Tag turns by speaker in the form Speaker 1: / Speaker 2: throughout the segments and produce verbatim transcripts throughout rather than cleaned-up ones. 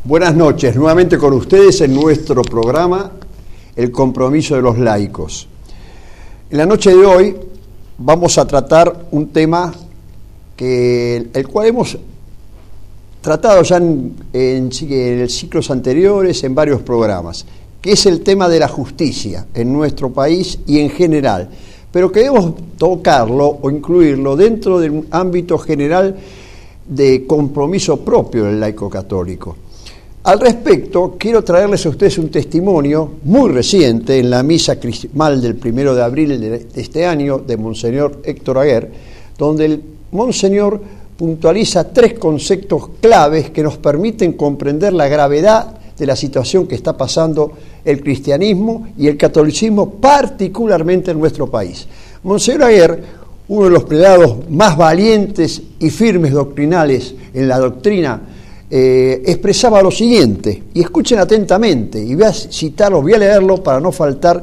Speaker 1: Buenas noches, nuevamente con ustedes en nuestro programa El compromiso de los laicos. En la noche de hoy vamos a tratar un tema que el cual hemos tratado ya en, en, en ciclos anteriores, en varios programas, que es el tema de la justicia en nuestro país y en general, pero queremos tocarlo o incluirlo dentro de un ámbito general de compromiso propio del laico católico. Al respecto, quiero traerles a ustedes un testimonio muy reciente en la misa crismal del primero de abril de este año de Monseñor Héctor Aguer, donde el Monseñor puntualiza tres conceptos claves que nos permiten comprender la gravedad de la situación que está pasando el cristianismo y el catolicismo, particularmente en nuestro país. Monseñor Aguer, uno de los prelados más valientes y firmes doctrinales en la doctrina, Eh, expresaba lo siguiente, y escuchen atentamente, y voy a citarlo, voy a leerlo para no faltar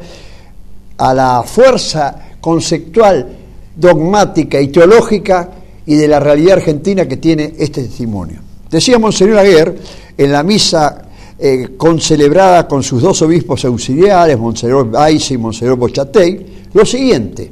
Speaker 1: a la fuerza conceptual, dogmática y teológica y de la realidad argentina que tiene este testimonio. Decía Monseñor Aguer en la misa eh, concelebrada con sus dos obispos auxiliares, Monseñor Baise y Monseñor Bochatey, lo siguiente: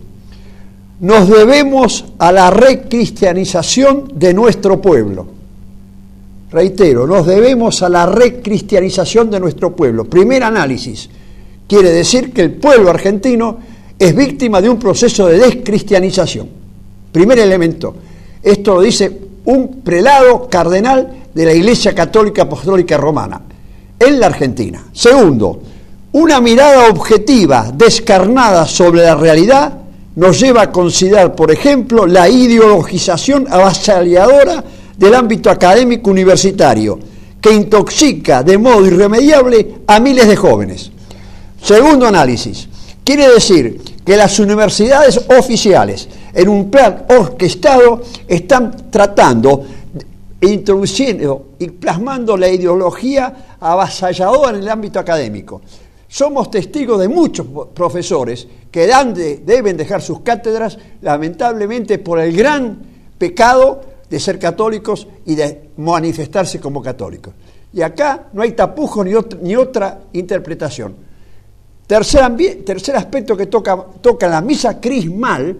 Speaker 1: nos debemos a la recristianización de nuestro pueblo. Reitero, nos debemos a la recristianización de nuestro pueblo. Primer análisis, quiere decir que el pueblo argentino es víctima de un proceso de descristianización. Primer elemento, esto lo dice un prelado cardenal de la Iglesia Católica Apostólica Romana en la Argentina. Segundo, una mirada objetiva, descarnada sobre la realidad, nos lleva a considerar, por ejemplo, la ideologización avasalladora del ámbito académico universitario, que intoxica de modo irremediable a miles de jóvenes. Segundo análisis, quiere decir que las universidades oficiales, en un plan orquestado, están tratando, introduciendo y plasmando la ideología avasalladora en el ámbito académico. Somos testigos de muchos profesores que dan de, deben dejar sus cátedras, lamentablemente, por el gran pecado de ser católicos y de manifestarse como católicos. Y acá no hay tapujos ni, otra, ni otra interpretación. Tercer, ambi- tercer aspecto que toca, toca en la misa crismal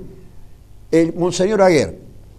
Speaker 1: el Monseñor Aguer: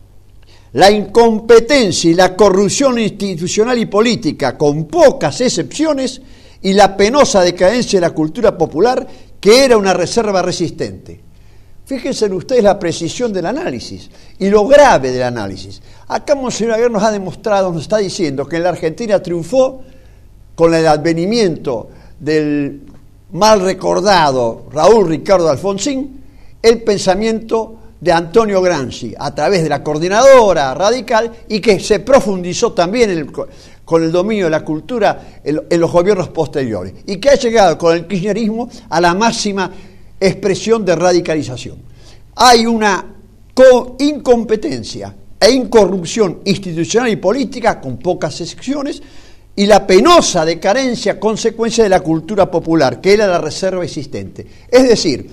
Speaker 1: la incompetencia y la corrupción institucional y política, con pocas excepciones, y la penosa decadencia de la cultura popular, que era una reserva resistente. Fíjense en ustedes la precisión del análisis y lo grave del análisis. Acá Monseñor Aguer nos ha demostrado, nos está diciendo que en la Argentina triunfó, con el advenimiento del mal recordado Raúl Ricardo Alfonsín, el pensamiento de Antonio Gramsci a través de la coordinadora radical, y que se profundizó también en el, con el dominio de la cultura en, en los gobiernos posteriores, y que ha llegado con el kirchnerismo a la máxima expresión de radicalización. Hay una co- incompetencia e incorrupción institucional y política, con pocas excepciones, y la penosa decadencia consecuencia de la cultura popular, que era la reserva existente. Es decir,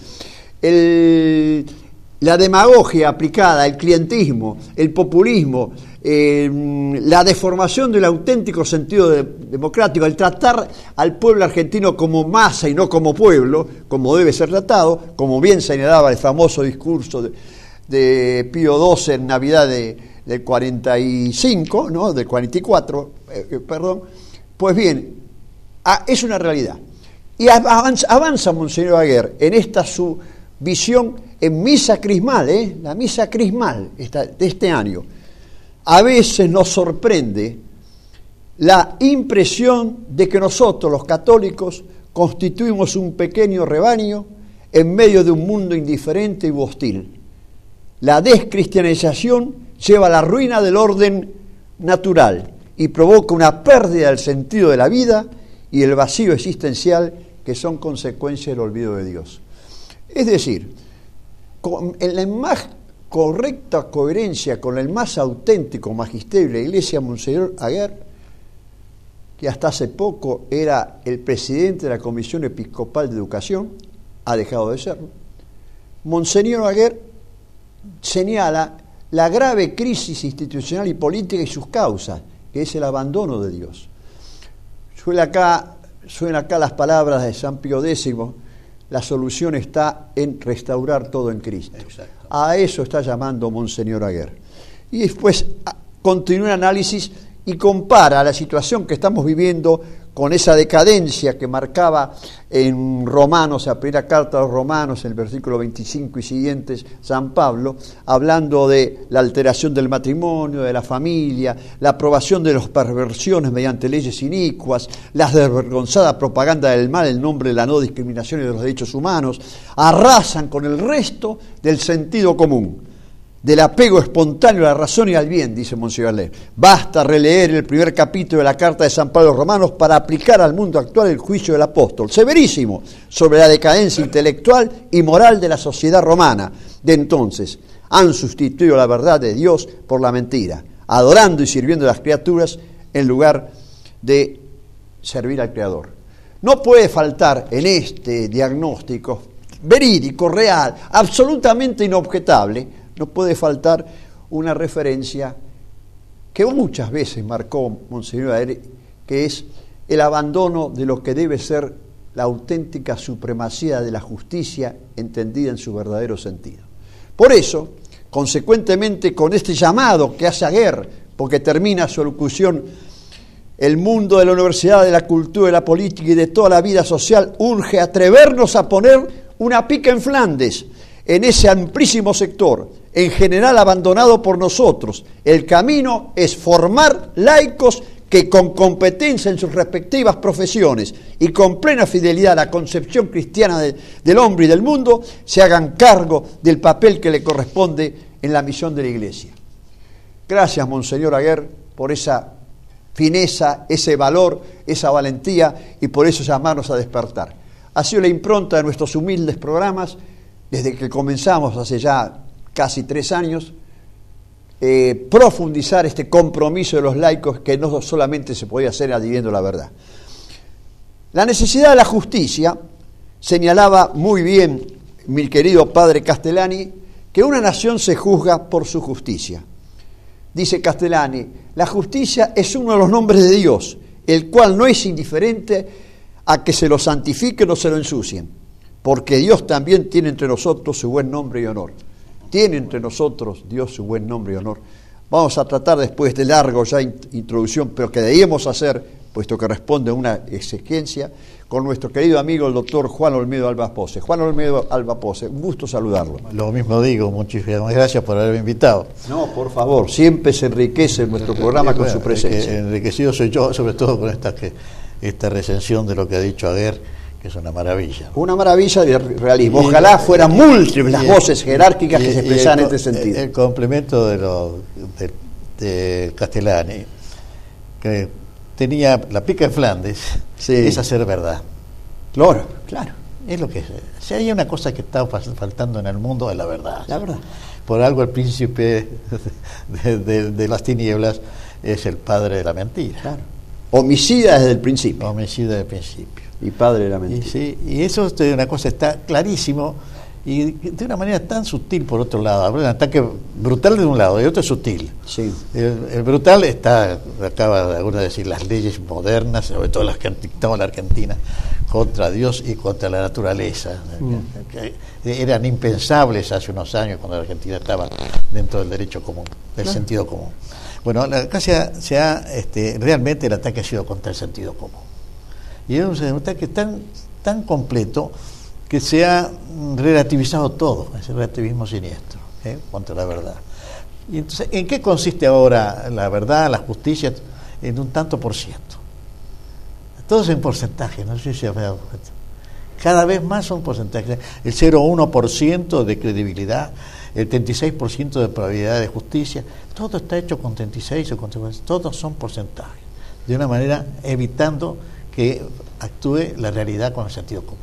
Speaker 1: el, la demagogia aplicada, el clientismo, el populismo, eh, la deformación del auténtico sentido de, democrático, el tratar al pueblo argentino como masa y no como pueblo, como debe ser tratado, como bien señalaba el famoso discurso de, de Pío doce en Navidad de, del cuarenta y cinco, ¿no? del cuarenta y cuatro, eh, perdón, pues bien, ah, es una realidad. Y avanza, avanza Monseñor Aguer en esta su visión en misa crismal, ¿eh? la misa crismal esta, de este año. A veces nos sorprende la impresión de que nosotros, los católicos, constituimos un pequeño rebaño en medio de un mundo indiferente y hostil. La descristianización lleva a la ruina del orden natural y provoca una pérdida del sentido de la vida y el vacío existencial, que son consecuencia del olvido de Dios. Es decir, en la más correcta coherencia con el más auténtico magisterio de la Iglesia, Monseñor Aguer, que hasta hace poco era el presidente de la Comisión Episcopal de Educación, ha dejado de serlo. Monseñor Aguer señala la grave crisis institucional y política y sus causas, que es el abandono de Dios. Suena acá, suena acá las palabras de San Pío X, la solución está en restaurar todo en Cristo.
Speaker 2: Exacto.
Speaker 1: A eso está llamando Monseñor Aguer. Y después continúa el análisis y compara la situación que estamos viviendo con esa decadencia que marcaba en Romanos, la primera carta a los Romanos, en el versículo veinticinco y siguientes, San Pablo, hablando de la alteración del matrimonio, de la familia, la aprobación de las perversiones mediante leyes inicuas, la desvergonzada propaganda del mal en nombre de la no discriminación y de los derechos humanos, arrasan con el resto del sentido común, del apego espontáneo a la razón y al bien, dice Monseñor Aguer. Basta releer el primer capítulo de la carta de San Pablo a los Romanos para aplicar al mundo actual el juicio del apóstol, severísimo, sobre la decadencia intelectual y moral de la sociedad romana de entonces. Han sustituido la verdad de Dios por la mentira, adorando y sirviendo a las criaturas en lugar de servir al Creador. No puede faltar en este diagnóstico verídico, real, absolutamente inobjetable, no puede faltar una referencia que muchas veces marcó Monseñor Aguer, que es el abandono de lo que debe ser la auténtica supremacía de la justicia entendida en su verdadero sentido. Por eso, consecuentemente, con este llamado que hace Aguer, porque termina su locución, el mundo de la universidad, de la cultura, de la política y de toda la vida social urge atrevernos a poner una pica en Flandes, en ese amplísimo sector, en general abandonado por nosotros. El camino es formar laicos que con competencia en sus respectivas profesiones y con plena fidelidad a la concepción cristiana de, del hombre y del mundo, se hagan cargo del papel que le corresponde en la misión de la Iglesia. Gracias, Monseñor Aguer, por esa fineza, ese valor, esa valentía y por eso llamarnos a despertar. Ha sido la impronta de nuestros humildes programas desde que comenzamos hace ya casi tres años, eh, profundizar este compromiso de los laicos que no solamente se podía hacer adhiriendo la verdad. La necesidad de la justicia, señalaba muy bien mi querido padre Castellani, que una nación se juzga por su justicia. Dice Castellani, la justicia es uno de los nombres de Dios, el cual no es indiferente a que se lo santifiquen o se lo ensucien, porque Dios también tiene entre nosotros su buen nombre y honor. Tiene entre nosotros Dios su buen nombre y honor. Vamos a tratar después de largo ya introducción, pero que debíamos hacer, puesto que responde a una exigencia, con nuestro querido amigo el doctor Juan Olmedo Alba Pose. Juan Olmedo Alba Pose, un gusto saludarlo.
Speaker 2: Lo mismo digo, muchísimas gracias por haberme invitado.
Speaker 1: No, por favor, siempre se enriquece nuestro programa con su presencia.
Speaker 2: Enriquecido soy yo, sobre todo con esta, que, esta recensión de lo que ha dicho Aguer, que es una maravilla.
Speaker 1: Una maravilla de realismo. Ojalá y, fueran múltiples las voces jerárquicas y, que se expresan en este sentido.
Speaker 2: El complemento de, lo, de, de Castellani, que tenía la pica en Flandes, sí, es hacer verdad.
Speaker 1: Claro, claro.
Speaker 2: Es lo que es. Si hay una cosa que está faltando en el mundo, es la verdad.
Speaker 1: La verdad.
Speaker 2: Por algo el príncipe de, de, de las tinieblas es el padre de la mentira.
Speaker 1: Claro. Homicida desde el principio.
Speaker 2: Homicida desde el principio.
Speaker 1: Y padre de la mentira.
Speaker 2: Y, sí, y eso es una cosa, está clarísimo, y de una manera tan sutil por otro lado. Un ataque brutal de un lado y otro sutil.
Speaker 1: Sí.
Speaker 2: El, el brutal está, acaba de alguna decir, las leyes modernas, sobre todo las que han dictado en la Argentina, contra Dios y contra la naturaleza, mm. que, que eran impensables hace unos años cuando la Argentina estaba dentro del derecho común, del ¿no? sentido común. Bueno, acá se ha, se ha este, realmente el ataque ha sido contra el sentido común. Y es un ataque tan, tan completo que se ha relativizado todo, ese relativismo siniestro, ¿eh? contra la verdad. Y entonces, ¿en qué consiste ahora la verdad, la justicia? En un tanto por ciento. Todo es en porcentaje, no sé si se ha dado cuenta. Cada vez más son porcentajes. El cero coma uno por ciento de credibilidad, el treinta y seis por ciento de probabilidad de justicia, todo está hecho con treinta y seis o con treinta y seis, todos son porcentajes. De una manera evitando que actúe la realidad con el sentido común,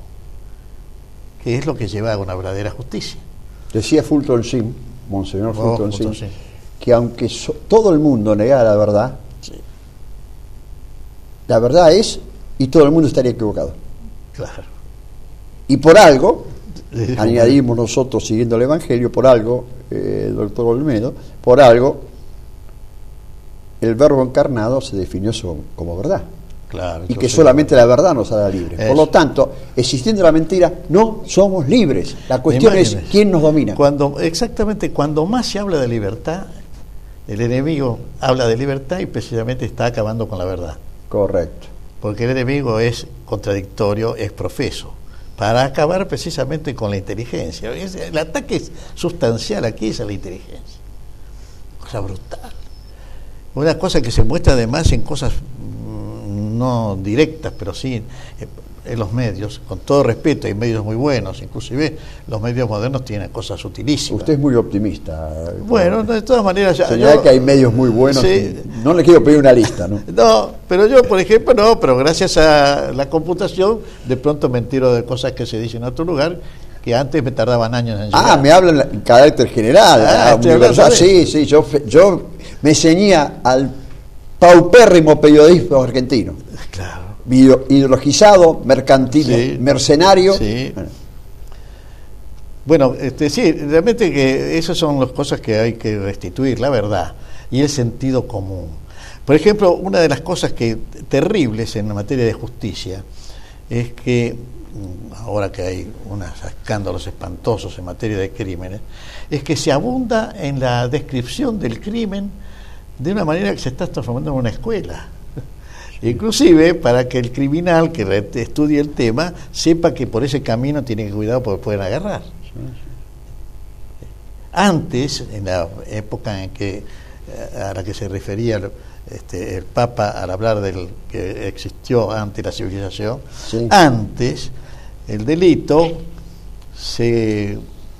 Speaker 2: que es lo que lleva a una verdadera justicia.
Speaker 1: Decía Fulton Sheen, Monseñor oh, Fulton Sheen, sí. que aunque so, todo el mundo negara la verdad, sí. la verdad es, y todo el mundo estaría equivocado.
Speaker 2: Claro.
Speaker 1: Y por algo, añadimos nosotros siguiendo el Evangelio, por algo, eh, el doctor Olmedo, por algo, el Verbo encarnado se definió como verdad.
Speaker 2: Claro,
Speaker 1: y que
Speaker 2: entonces,
Speaker 1: solamente la verdad nos hará libres.
Speaker 2: Eso.
Speaker 1: Por lo tanto, existiendo la mentira, no somos libres. La cuestión es
Speaker 2: Imagínese,
Speaker 1: quién nos domina.
Speaker 2: Cuando, exactamente, cuando más se habla de libertad, el enemigo habla de libertad y precisamente está acabando con la verdad.
Speaker 1: Correcto.
Speaker 2: Porque el enemigo es contradictorio, es profeso, para acabar precisamente con la inteligencia. Es, el ataque sustancial aquí es a la inteligencia. Cosa brutal. Una cosa que se muestra además en cosas mmm, no directas, pero sí en, en los medios, con todo respeto, hay medios muy buenos, inclusive los medios modernos tienen cosas utilísimas.
Speaker 1: Usted es muy optimista.
Speaker 2: Bueno, de todas maneras... Ya,
Speaker 1: señala
Speaker 2: yo,
Speaker 1: que hay medios muy buenos.
Speaker 2: Sí,
Speaker 1: no le quiero pedir una lista, ¿no?
Speaker 2: No, pero yo, por ejemplo, no, pero gracias a la computación, de pronto me entero de cosas que se dicen en otro lugar, que antes me tardaban años en llegar.
Speaker 1: Ah, me hablan en carácter general,
Speaker 2: Ah,
Speaker 1: universal. Sí, sí, yo, yo me ceñía al paupérrimo periodismo argentino.
Speaker 2: Claro.
Speaker 1: Ideologizado, mercantil,
Speaker 2: Sí.
Speaker 1: mercenario.
Speaker 2: Sí.
Speaker 1: Bueno.
Speaker 2: Bueno, este, sí, realmente que esas son las cosas que hay que restituir, la verdad, y el sentido común. Por ejemplo, una de las cosas que terribles en la materia de justicia es que, ahora que hay unos escándalos espantosos en materia de crímenes, es que se abunda en la descripción del crimen de una manera que se está transformando en una escuela. Inclusive para que el criminal que estudie el tema sepa que por ese camino tiene que cuidado porque pueden agarrar. Antes, en la época en que a la que se refería este, el Papa al hablar del que existió antes la civilización, sí. Antes el delito se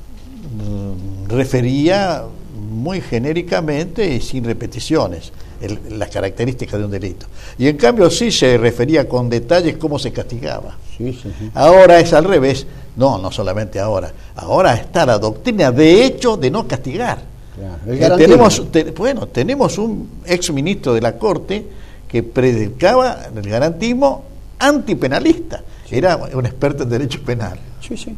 Speaker 2: mm, refería muy genéricamente y sin repeticiones el, las características de un delito, y en cambio sí se refería con detalles cómo se castigaba.
Speaker 1: Sí, sí, sí.
Speaker 2: Ahora es al revés. No, no solamente ahora. Ahora está la doctrina de hecho de no castigar. Claro, eh, tenemos, te, bueno, tenemos un ex ministro de la Corte que predicaba el garantismo antipenalista. Sí. Era un experto en derecho penal.
Speaker 1: Sí, sí.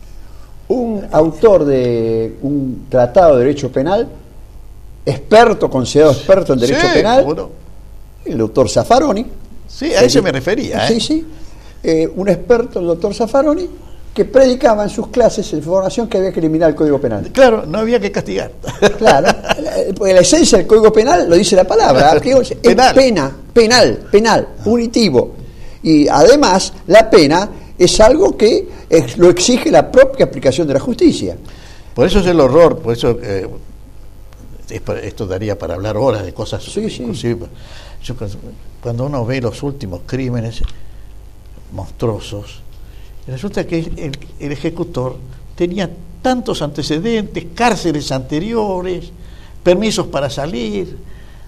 Speaker 1: Un autor de un tratado de derecho penal, experto, considerado experto en derecho sí, penal, bueno. El doctor Zaffaroni.
Speaker 2: Sí, a eso me refería.
Speaker 1: Sí,
Speaker 2: ¿eh?
Speaker 1: sí. Eh, un experto, el doctor Zaffaroni, que predicaba en sus clases en formación que había que eliminar el Código Penal.
Speaker 2: Claro, no había que castigar.
Speaker 1: Claro, porque la esencia del Código Penal lo dice la palabra, es
Speaker 2: penal.
Speaker 1: pena, penal, penal, punitivo. Y además, la pena es algo que es, lo exige la propia aplicación de la justicia.
Speaker 2: Por eso es el horror, por eso eh, es para, esto daría para hablar horas de cosas.
Speaker 1: Sí,
Speaker 2: inclusive, sí. Yo, cuando uno ve los últimos crímenes monstruosos, resulta que el, el ejecutor tenía tantos antecedentes, cárceles anteriores, permisos para salir.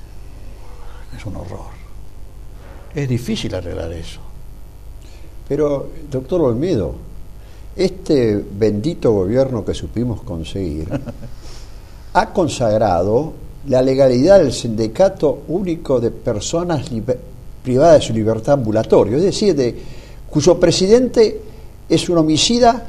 Speaker 2: Es un horror. Es difícil arreglar eso.
Speaker 1: Pero, doctor Olmedo, este bendito gobierno que supimos conseguir ha consagrado la legalidad del sindicato único de personas privadas de su libertad ambulatorio, es decir, de cuyo presidente es un homicida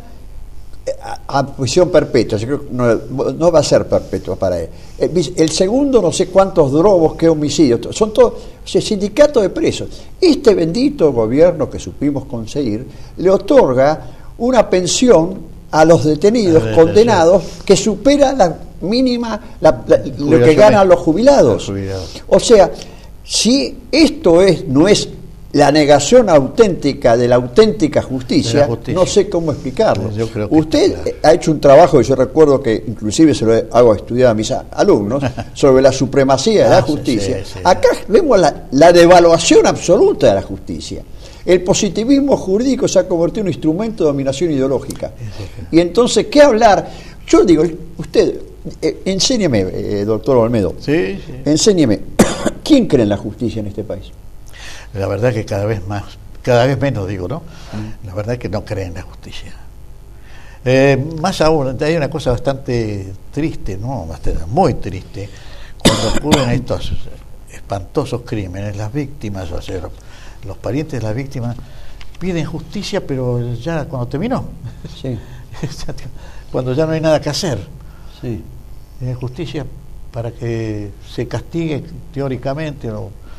Speaker 1: a, a prisión perpetua. Yo creo que no, no va a ser perpetua para él. El, el segundo, no sé cuántos drogos, qué homicidios, son todos, o sea, sindicato de presos. Este bendito gobierno que supimos conseguir le otorga una pensión a los detenidos a condenados que supera la mínima, la, la, lo que ganan los jubilados. los jubilados. O sea, si esto es no es la negación auténtica de la auténtica justicia, justicia. no sé cómo explicarlo.
Speaker 2: Yo creo que
Speaker 1: Usted claro. ha hecho un trabajo, y yo recuerdo que inclusive se lo hago estudiar a mis alumnos, sobre la supremacía de ah, la justicia. Sí, sí, sí. Acá vemos la, la devaluación absoluta de la justicia. El positivismo jurídico se ha convertido en un instrumento de dominación ideológica. Sí, sí. Y entonces, ¿qué hablar? Yo digo, usted, eh, enséñeme, eh, doctor Olmedo,
Speaker 2: sí, sí.
Speaker 1: enséñeme, ¿quién cree en la justicia en este país?
Speaker 2: La verdad que cada vez más, cada vez menos digo, ¿no? Mm. La verdad es que no creen en la justicia. Eh, más aún, hay una cosa bastante triste, ¿no? Bastante, muy triste, cuando ocurren estos espantosos crímenes, las víctimas, o sea, los parientes de las víctimas piden justicia, pero ya cuando terminó,
Speaker 1: sí.
Speaker 2: cuando ya no hay nada que hacer.
Speaker 1: Sí.
Speaker 2: Eh, justicia para que se castigue teóricamente o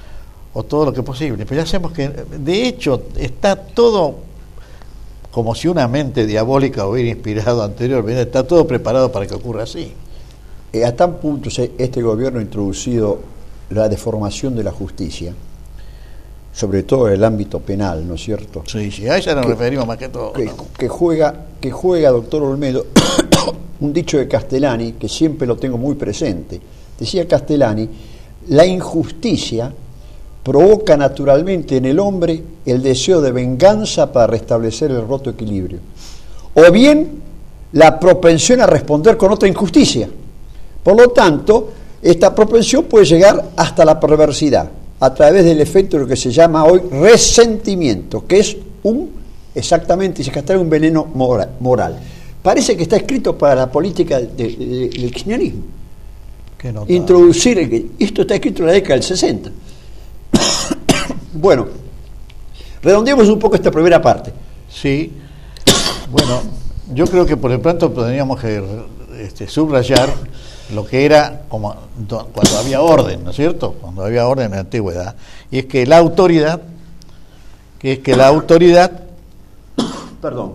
Speaker 2: o todo lo que es posible. Pero ya sabemos que, de hecho, está todo como si una mente diabólica hubiera inspirado anteriormente, está todo preparado para que ocurra así.
Speaker 1: Eh, a tal punto se- este gobierno ha introducido la deformación de la justicia, sobre todo en el ámbito penal, ¿no es cierto?
Speaker 2: Sí, sí, a ella nos
Speaker 1: Que-
Speaker 2: referimos más que todo.
Speaker 1: Que,
Speaker 2: ¿no?
Speaker 1: que juega, que juega, doctor Olmedo, un dicho de Castellani, que siempre lo tengo muy presente. Decía Castellani, la injusticia provoca naturalmente en el hombre el deseo de venganza para restablecer el roto equilibrio, o bien la propensión a responder con otra injusticia. Por lo tanto, esta propensión puede llegar hasta la perversidad, a través del efecto de lo que se llama hoy resentimiento, que es un, exactamente, dice Castellani, un veneno mora- moral. Parece que está escrito para la política de- de- de- del kirchnerismo.
Speaker 2: Qué notable.
Speaker 1: Introducir, el- esto está escrito en la década del sesenta. Bueno, redondeemos un poco esta primera parte.
Speaker 2: Sí, bueno, yo creo que por el pronto tendríamos que este, subrayar lo que era como do- cuando había orden, ¿no es cierto? Cuando había orden en la antigüedad. Y es que la autoridad, que es que la autoridad,
Speaker 1: Perdón.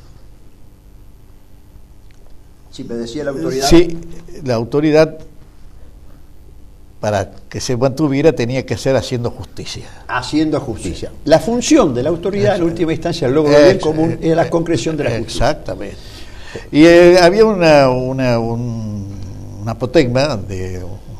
Speaker 1: Si me decía la autoridad.
Speaker 2: sí, la autoridad para que se mantuviera tenía que ser haciendo justicia.
Speaker 1: Haciendo justicia. La función de la autoridad, en última instancia, el logro del bien
Speaker 2: Ex-
Speaker 1: común, es la concreción de la justicia.
Speaker 2: Exactamente. Y eh, había una, una, un, una apotegma de,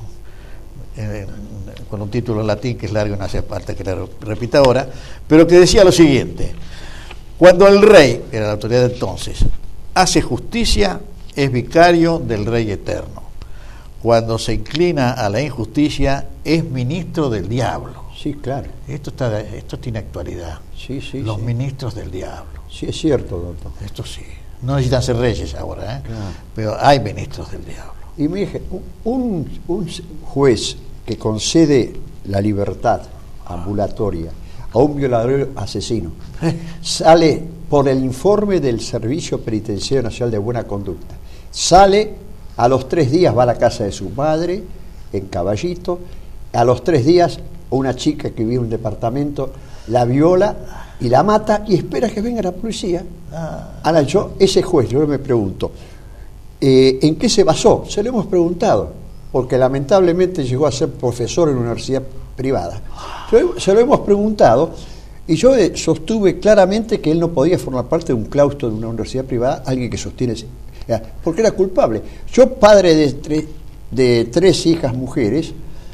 Speaker 2: eh, con un título en latín que es largo y no hace falta que lo repita ahora, pero que decía lo siguiente: cuando el rey, que era la autoridad de entonces, hace justicia, es vicario del rey eterno. Cuando se inclina a la injusticia, es ministro del diablo.
Speaker 1: Sí, claro.
Speaker 2: Esto está, esto tiene actualidad.
Speaker 1: Sí, sí,
Speaker 2: Los
Speaker 1: sí.
Speaker 2: ministros del diablo.
Speaker 1: Sí, es cierto, doctor.
Speaker 2: Esto sí. No necesitan ser reyes ahora, ¿eh?
Speaker 1: Claro.
Speaker 2: Pero hay ministros del diablo.
Speaker 1: Y me dije, un, un juez que concede la libertad ambulatoria a un violador asesino sale por el informe del Servicio Penitenciario Nacional de Buena Conducta, sale a los tres días, va a la casa de su madre en Caballito, a los tres días una chica que vive en un departamento la viola y la mata y espera que venga la policía.
Speaker 2: Ah,
Speaker 1: Ahora yo, ese juez, yo me pregunto, eh, ¿en qué se basó? Se lo hemos preguntado, porque lamentablemente llegó a ser profesor en una universidad privada. Se lo, se lo hemos preguntado y yo eh, sostuve claramente que él no podía formar parte de un claustro de una universidad privada, alguien que sostiene, ese- eh, porque era culpable. Yo, padre de, tre- de tres hijas mujeres,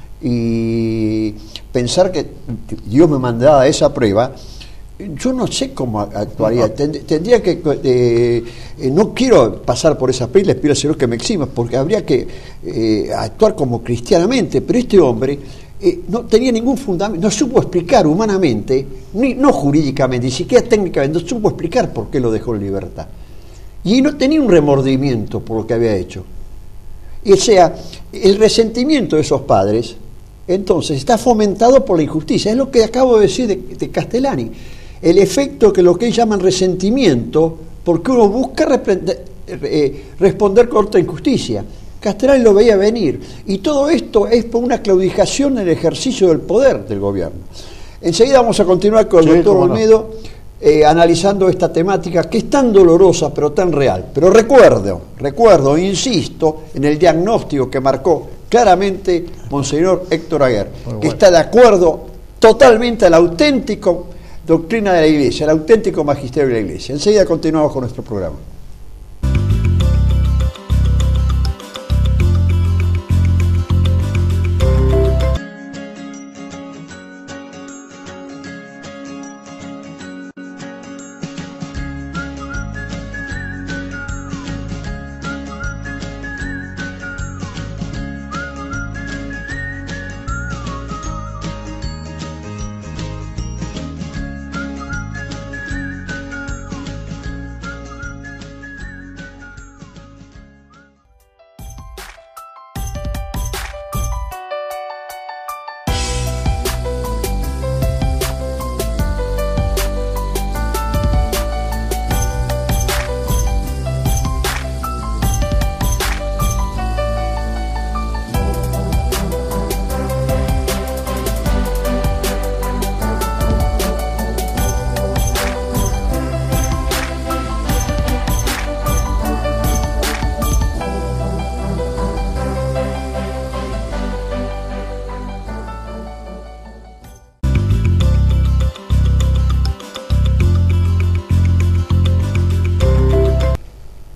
Speaker 1: y pensar que Dios me mandaba esa prueba, yo no sé cómo actuaría. Tend- tendría que eh, eh, no quiero pasar por esas pelis, les pido al Señor que me exima, porque habría que eh, actuar como cristianamente, pero este hombre eh, no tenía ningún fundamento, no supo explicar humanamente, ni, no jurídicamente, ni siquiera técnicamente, no supo explicar por qué lo dejó en libertad. Y no tenía un remordimiento por lo que había hecho. Y o sea, el resentimiento de esos padres, entonces, está fomentado por la injusticia. Es lo que acabo de decir de, de Castellani. El efecto que lo que ellos llaman resentimiento, porque uno busca reprende- eh, responder con otra injusticia. Castellani lo veía venir. Y todo esto es por una claudicación en el ejercicio del poder del gobierno. Enseguida vamos a continuar con el
Speaker 2: Sí,
Speaker 1: doctor
Speaker 2: cómo no.
Speaker 1: Olmedo, eh, analizando esta temática que es tan dolorosa pero tan real. Pero recuerdo, recuerdo, insisto, en el diagnóstico que marcó claramente Monseñor Héctor Aguer,
Speaker 2: Muy
Speaker 1: que
Speaker 2: bueno.
Speaker 1: está de acuerdo totalmente a la auténtica doctrina de la Iglesia, al auténtico magisterio de la Iglesia. Enseguida continuamos con nuestro programa.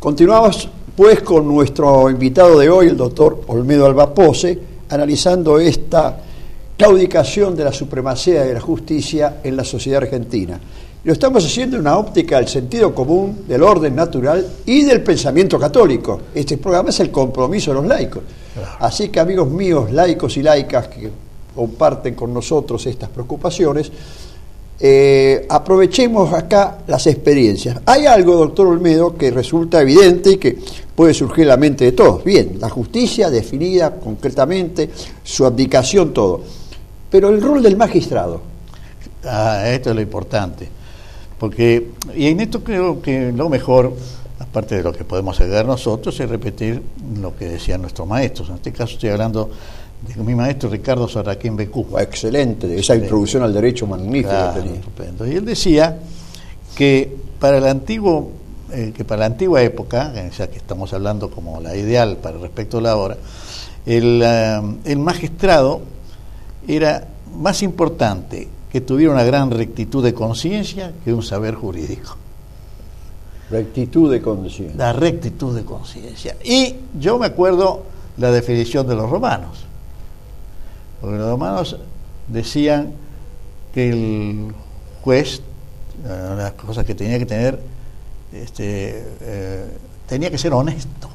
Speaker 1: Continuamos pues con nuestro invitado de hoy, el doctor Olmedo Albapose, analizando esta claudicación de la supremacía de la justicia en la sociedad argentina. Lo estamos haciendo en una óptica del sentido común, del orden natural y del pensamiento católico. Este programa es el compromiso de los laicos. Así que, amigos míos, laicos y laicas que comparten con nosotros estas preocupaciones, eh, aprovechemos acá las experiencias. Hay algo, doctor Olmedo, que resulta evidente y que puede surgir en la mente de todos. Bien, la justicia definida concretamente, su abdicación, todo. Pero el rol del magistrado.
Speaker 2: Ah, esto es lo importante. Porque, y en esto creo que lo mejor, aparte de lo que podemos agregar nosotros, es repetir lo que decían nuestros maestros. En este caso estoy hablando de mi maestro Ricardo Sarraquín Becú.
Speaker 1: Excelente, esa Excelente. Introducción al derecho magnífica.
Speaker 2: Claro, tenía. Estupendo. Y él decía que para el antiguo, eh, que para la antigua época, ya que estamos hablando como la ideal para respecto a la hora, el, uh, el magistrado era más importante que tuviera una gran rectitud de conciencia que un saber jurídico.
Speaker 1: Rectitud de conciencia.
Speaker 2: La rectitud de conciencia. Y yo me acuerdo la definición de los romanos. Porque los romanos decían que el juez, una de las cosas que tenía que tener, este, eh, tenía que ser honesto.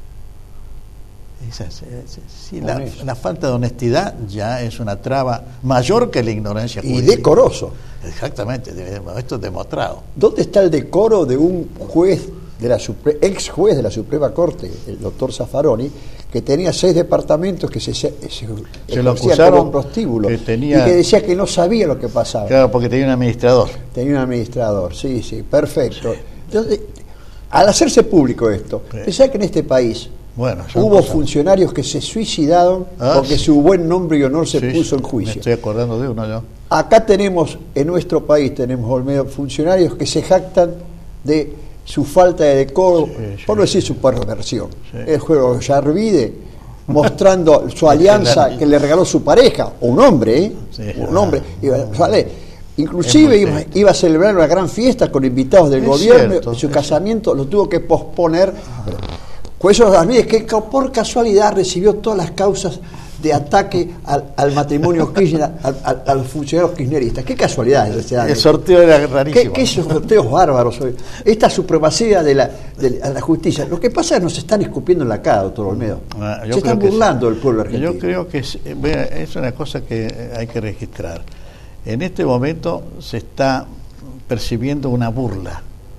Speaker 2: Esa, sí, la, la falta de honestidad ya es una traba mayor que la ignorancia
Speaker 1: jurídica. Y decoroso.
Speaker 2: Exactamente, esto es demostrado.
Speaker 1: ¿Dónde está el decoro de un juez, de la Supre- ex juez de la Suprema Corte, el doctor Zaffaroni, que tenía seis departamentos que se, se, se,
Speaker 2: se lo acusaron
Speaker 1: como prostíbulo
Speaker 2: que tenía,
Speaker 1: y que decía que no sabía lo que pasaba?
Speaker 2: Claro, porque tenía un administrador.
Speaker 1: Tenía un administrador, sí, sí, perfecto. Sí. Entonces, al hacerse público esto, sí. Pensá que en este país
Speaker 2: bueno,
Speaker 1: hubo funcionarios que se suicidaron ah, porque sí. su buen nombre y honor se sí, puso en juicio.
Speaker 2: Me estoy acordando de uno yo.
Speaker 1: Acá tenemos, en nuestro país, tenemos Olmedo, funcionarios que se jactan de su falta de decoro, sí, sí, por no decir su perversión. Sí. El juego Yarvide, mostrando su alianza que le regaló su pareja, un hombre, ¿eh? Sí, un hombre. Iba, ¿vale? Inclusive iba, iba a celebrar una gran fiesta con invitados del es gobierno, cierto, su casamiento cierto. Lo tuvo que posponer. Pues eso Yarvide, que por casualidad recibió todas las causas de ataque al, al matrimonio Kirchner, al, al, a los funcionarios kirchneristas. Qué casualidad.
Speaker 2: El sorteo era rarísimo.
Speaker 1: ¿Qué, qué sorteos bárbaros hoy? Esta supremacía de la, de la justicia. Lo que pasa es que nos están escupiendo en la cara, doctor Olmedo. Ah, Se están burlando del pueblo argentino.
Speaker 2: Yo creo que es, es una cosa que hay que registrar. En este momento se está percibiendo una burla,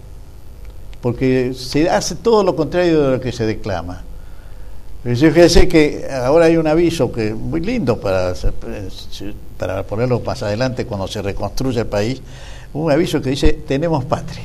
Speaker 2: porque se hace todo lo contrario de lo que se declama. Fíjese que ahora hay un aviso que muy lindo para, para ponerlo más adelante cuando se reconstruya el país, un aviso que dice tenemos patria,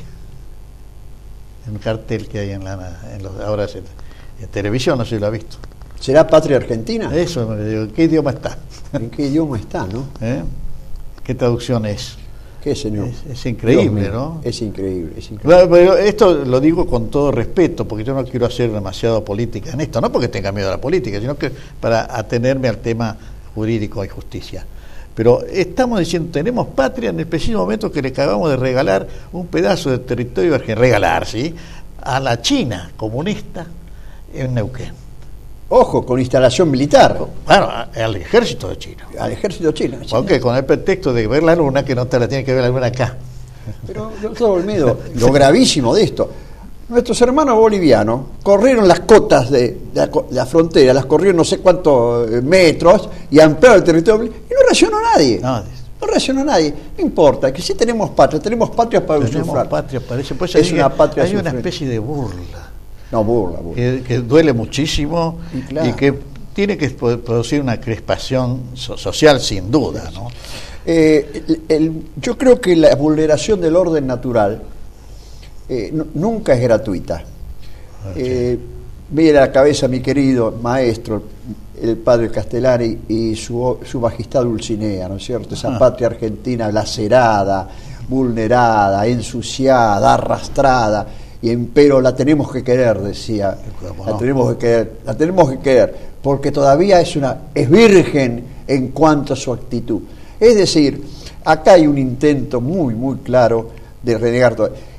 Speaker 2: un cartel que hay en la en los, ahora en, en televisión, no sé si lo ha visto.
Speaker 1: ¿Será patria argentina?
Speaker 2: Eso, ¿en qué idioma está?
Speaker 1: ¿En qué idioma está, no?
Speaker 2: ¿Eh? ¿Qué traducción es?
Speaker 1: ¿Qué, señor?
Speaker 2: Es, es increíble, ¿no?
Speaker 1: Es increíble, es increíble.
Speaker 2: Pero esto lo digo con todo respeto, porque yo no quiero hacer demasiado política en esto, no porque tenga miedo a la política, sino que para atenerme al tema jurídico y justicia. Pero estamos diciendo, tenemos patria en el preciso momento que le acabamos de regalar un pedazo de territorio argentino, regalar, ¿sí?, a la China comunista en Neuquén.
Speaker 1: Ojo, con instalación militar.
Speaker 2: Bueno, al ejército de China.
Speaker 1: Al ejército chino.
Speaker 2: Aunque con el pretexto de ver la luna, que no te la tiene que ver la luna acá.
Speaker 1: Pero, doctor Olmedo, lo gravísimo de esto, nuestros hermanos bolivianos corrieron las cotas de, de, la, de la frontera, las corrieron no sé cuántos metros y ampliaron el territorio y no reaccionó nadie. No, no reaccionó nadie. No importa, que sí tenemos patria, tenemos patria para
Speaker 2: tenemos
Speaker 1: usufructuar.
Speaker 2: Patria, parece, pues
Speaker 1: es una patria
Speaker 2: hay una especie de burla.
Speaker 1: No, burla, burla.
Speaker 2: Que, que duele muchísimo y, claro. y que tiene que producir una crispación so, social sin duda, ¿no?
Speaker 1: Eh, el, el, yo creo que la vulneración del orden natural eh, no, nunca es gratuita. Ah, eh, sí. Mire a la cabeza mi querido maestro, el padre Castellani y su, su majestad Dulcinea, ¿no es cierto? Esa ah. patria argentina lacerada, vulnerada, ensuciada, arrastrada. Y empero la tenemos que querer, decía, la tenemos que querer, la tenemos que querer, porque todavía es una es virgen en cuanto a su actitud. Es decir, acá hay un intento muy, muy claro de renegar todo.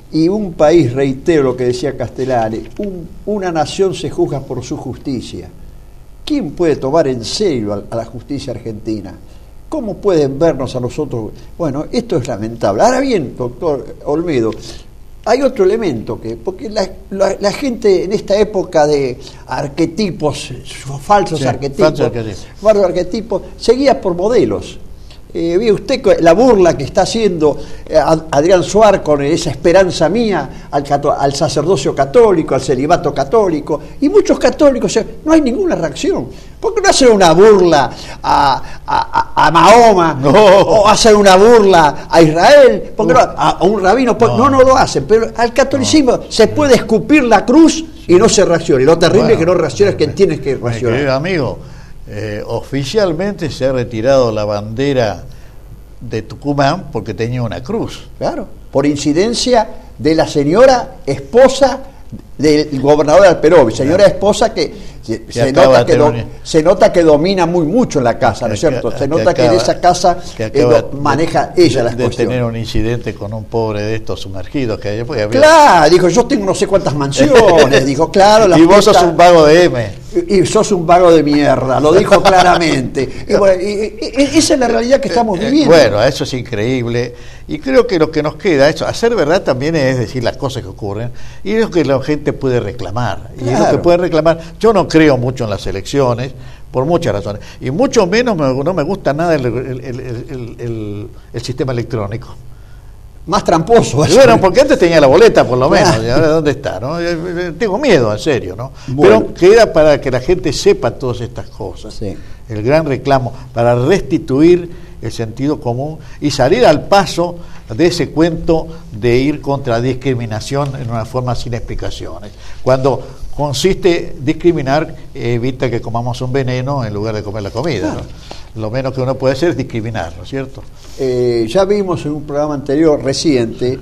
Speaker 1: Y un país, reitero lo que decía Castellani, un, una nación se juzga por su justicia. ¿Quién puede tomar en serio a, a la justicia argentina? ¿Cómo pueden vernos a nosotros? Bueno, esto es lamentable. Ahora bien, doctor Olmedo, hay otro elemento, que porque la, la, la gente en esta época de arquetipos, falsos
Speaker 2: sí,
Speaker 1: arquetipos,
Speaker 2: falsos arquetipos.
Speaker 1: falsos arquetipos, seguía por modelos. Eh, ve usted la burla que está haciendo eh, Adrián Suárez con esa esperanza mía al, al sacerdocio católico, al celibato católico, y muchos católicos, no hay ninguna reacción. ¿Por qué no hacen una burla a, a, a Mahoma?
Speaker 2: No.
Speaker 1: O hacen una burla a Israel? ¿Por qué no, a, a un rabino? No. no, no lo hacen, pero al catolicismo no. se puede escupir la cruz y no se reacciona. Y lo terrible bueno, es que no reacciona es quien tienes que reaccionar.
Speaker 2: Querido amigo, Eh, oficialmente se ha retirado la bandera de Tucumán porque tenía una cruz.
Speaker 1: Claro, por incidencia de la señora esposa del gobernador Alperovich, señora esposa que se, se, nota que, do, se nota que domina muy mucho en la casa, ¿no es cierto? Se nota que, acaba, que en esa casa que eh, maneja
Speaker 2: de,
Speaker 1: ella las
Speaker 2: de
Speaker 1: cuestiones.
Speaker 2: tener un incidente con un pobre de estos sumergidos que había.
Speaker 1: Claro, dijo, yo tengo no sé cuántas mansiones, dijo, claro. La
Speaker 2: y vos
Speaker 1: fiesta,
Speaker 2: sos un vago de M.
Speaker 1: Y, y sos un vago de mierda, lo dijo claramente. Y bueno, y, y, y, esa es la realidad que estamos viviendo.
Speaker 2: Bueno, eso es increíble. Y creo que lo que nos queda, eso, hacer verdad también es decir las cosas que ocurren. Y es lo que la gente puede reclamar. Y claro. es lo que puede reclamar. Yo no creo mucho en las elecciones, por muchas razones. Y mucho menos me, no me gusta nada el, el, el, el, el, el sistema electrónico.
Speaker 1: Más tramposo.
Speaker 2: Bueno, porque antes tenía la boleta, por lo menos, ah. y ahora ¿dónde está? ¿no? Tengo miedo, en serio, ¿no? Bueno. Pero queda para que la gente sepa todas estas cosas. Sí. El gran reclamo, para restituir el sentido común y salir al paso de ese cuento de ir contra discriminación en una forma sin explicaciones. Cuando consiste discriminar, evita que comamos un veneno en lugar de comer la comida, claro. ¿no? Lo menos que uno puede hacer es discriminar, ¿no es cierto?
Speaker 1: Eh, ya vimos en un programa anterior, reciente,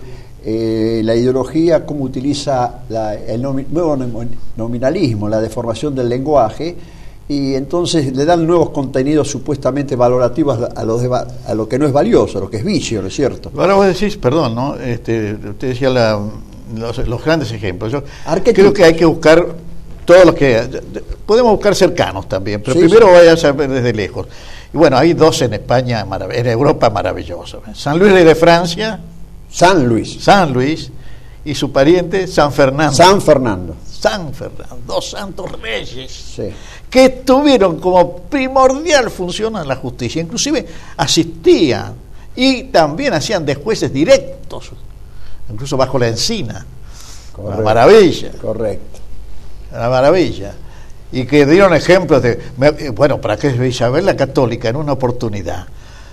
Speaker 1: eh, la ideología, cómo utiliza la, el nomi, nuevo nominalismo, la deformación del lenguaje, y entonces le dan nuevos contenidos supuestamente valorativos a lo, de, a lo que no es valioso, a lo que es vicio, ¿no es cierto?
Speaker 2: Ahora vos decís, perdón, ¿no? Este, usted decía la, los, los grandes ejemplos. Yo creo que hay que buscar todos los que... Podemos buscar cercanos también, pero sí, primero sí. vaya a saber desde lejos. Y bueno, hay dos en España, en Europa maravillosos. San Luis de Francia.
Speaker 1: San Luis.
Speaker 2: San Luis. Y su pariente, San Fernando.
Speaker 1: San Fernando.
Speaker 2: San Fernando, dos santos reyes,
Speaker 1: sí.
Speaker 2: que tuvieron como primordial función en la justicia. Inclusive asistían y también hacían de jueces directos, incluso bajo la encina. Correcto. Una maravilla.
Speaker 1: Correcto.
Speaker 2: Una maravilla. Y que dieron ejemplos de, bueno, para que Isabel la Católica en una oportunidad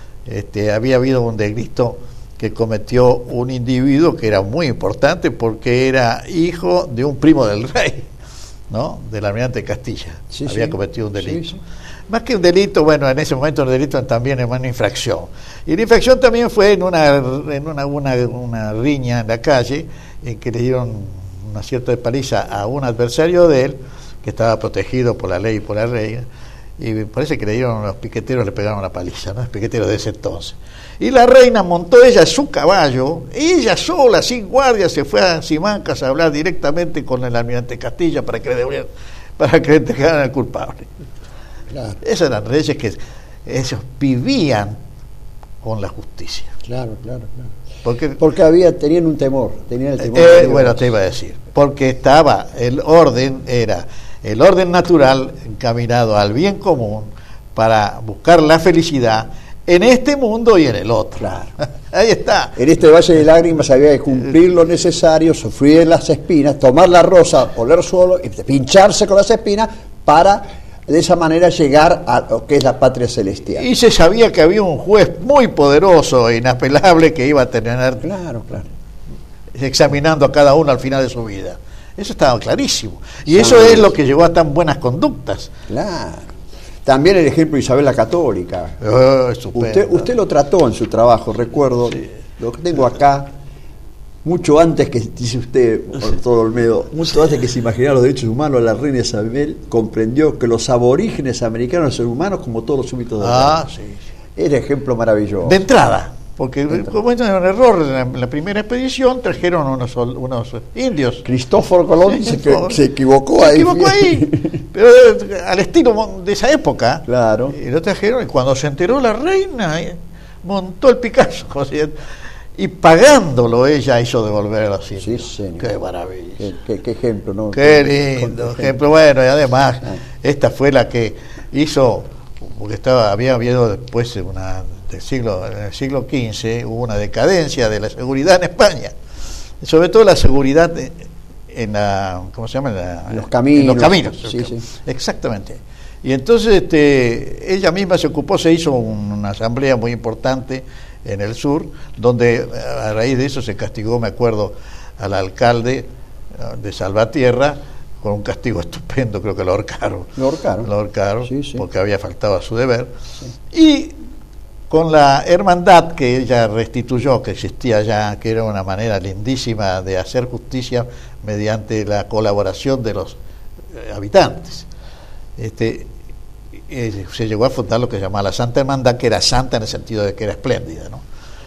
Speaker 2: este, había habido un delito que cometió un individuo que era muy importante porque era hijo de un primo del rey, ¿no? Del almirante de Castilla. Sí, había sí. cometido un delito. Sí, sí. Más que un delito, bueno, en ese momento el delito también es una infracción. Y la infracción también fue en una en una, una, una riña en la calle en que le dieron una cierta paliza a un adversario de él que estaba protegido por la ley y por la reina, y me parece que le dieron, los piqueteros le pegaron la paliza, ¿no? Los piqueteros de ese entonces. Y la reina montó ella su caballo, ella sola, sin guardia, se fue a Simancas a hablar directamente con el almirante Castilla para que le devolvieran, para que le entregaran al culpable. Claro. Esos eran reyes que ellos vivían con la justicia.
Speaker 1: Claro, claro, claro.
Speaker 2: Porque,
Speaker 1: porque había, tenían un temor, tenían el temor.
Speaker 2: Eh, bueno, te iba a decir, porque estaba, el orden era el orden natural encaminado al bien común para buscar la felicidad en este mundo y en el otro.
Speaker 1: Claro.
Speaker 2: Ahí está.
Speaker 1: En este valle de lágrimas había que cumplir lo necesario, sufrir las espinas, tomar la rosa, oler suelo, y pincharse con las espinas para de esa manera llegar a lo que es la patria celestial.
Speaker 2: Y se sabía que había un juez muy poderoso e inapelable que iba a tener
Speaker 1: claro, claro.
Speaker 2: examinando a cada uno al final de su vida. Eso estaba clarísimo. Y
Speaker 1: San
Speaker 2: eso
Speaker 1: Luis.
Speaker 2: es lo que llevó a tan buenas conductas.
Speaker 1: Claro. También el ejemplo de Isabel la Católica.
Speaker 2: Oh,
Speaker 1: usted, usted lo trató en su trabajo, recuerdo. Sí. Lo que tengo acá, mucho antes que, dice usted, doctor Olmedo, mucho antes que se imaginara los derechos humanos, la reina Isabel comprendió que los aborígenes americanos son humanos como todos los súbditos de la
Speaker 2: Ah, sí, sí.
Speaker 1: Era ejemplo maravilloso.
Speaker 2: De entrada. porque como es un error, en la, en la primera expedición trajeron unos, unos indios.
Speaker 1: Cristóforo Colón
Speaker 2: Sí,
Speaker 1: se, que-
Speaker 2: por-
Speaker 1: se equivocó
Speaker 2: se
Speaker 1: ahí.
Speaker 2: equivocó ahí, pero eh, al estilo de esa época.
Speaker 1: Claro.
Speaker 2: Y lo trajeron, y cuando se enteró la reina, eh, montó el Picasso, o sea, y pagándolo ella hizo devolver a los indios.
Speaker 1: Sí, señor.
Speaker 2: Qué maravilla.
Speaker 1: Qué, qué- qué ejemplo, ¿no?
Speaker 2: Qué
Speaker 1: Qué-
Speaker 2: lindo
Speaker 1: qué
Speaker 2: ejemplo. Bueno, y además,
Speaker 1: Ah.
Speaker 2: esta fue la que hizo, porque estaba, había habido después de una, del siglo, en el siglo quince, hubo una decadencia de la seguridad en España. Sobre todo la seguridad de- en la, ¿cómo se llama? En, la-
Speaker 1: En los caminos.
Speaker 2: en los caminos.
Speaker 1: Sí, sí.
Speaker 2: Exactamente. Y entonces este, ella misma se ocupó, se hizo un- una asamblea muy importante en el sur, donde a raíz de eso se castigó, me acuerdo, al alcalde eh, de Salvatierra con un castigo estupendo, creo que lo ahorcaron.
Speaker 1: Lo ahorcaron.
Speaker 2: Lo ahorcaron,
Speaker 1: Sí, sí.
Speaker 2: porque había faltado a su deber. Y con la hermandad que ella restituyó, que existía ya, que era una manera lindísima de hacer justicia mediante la colaboración de los eh, habitantes. Este, eh, se llegó a fundar lo que se llamaba la Santa Hermandad, que era santa en el sentido de que era espléndida, ¿no?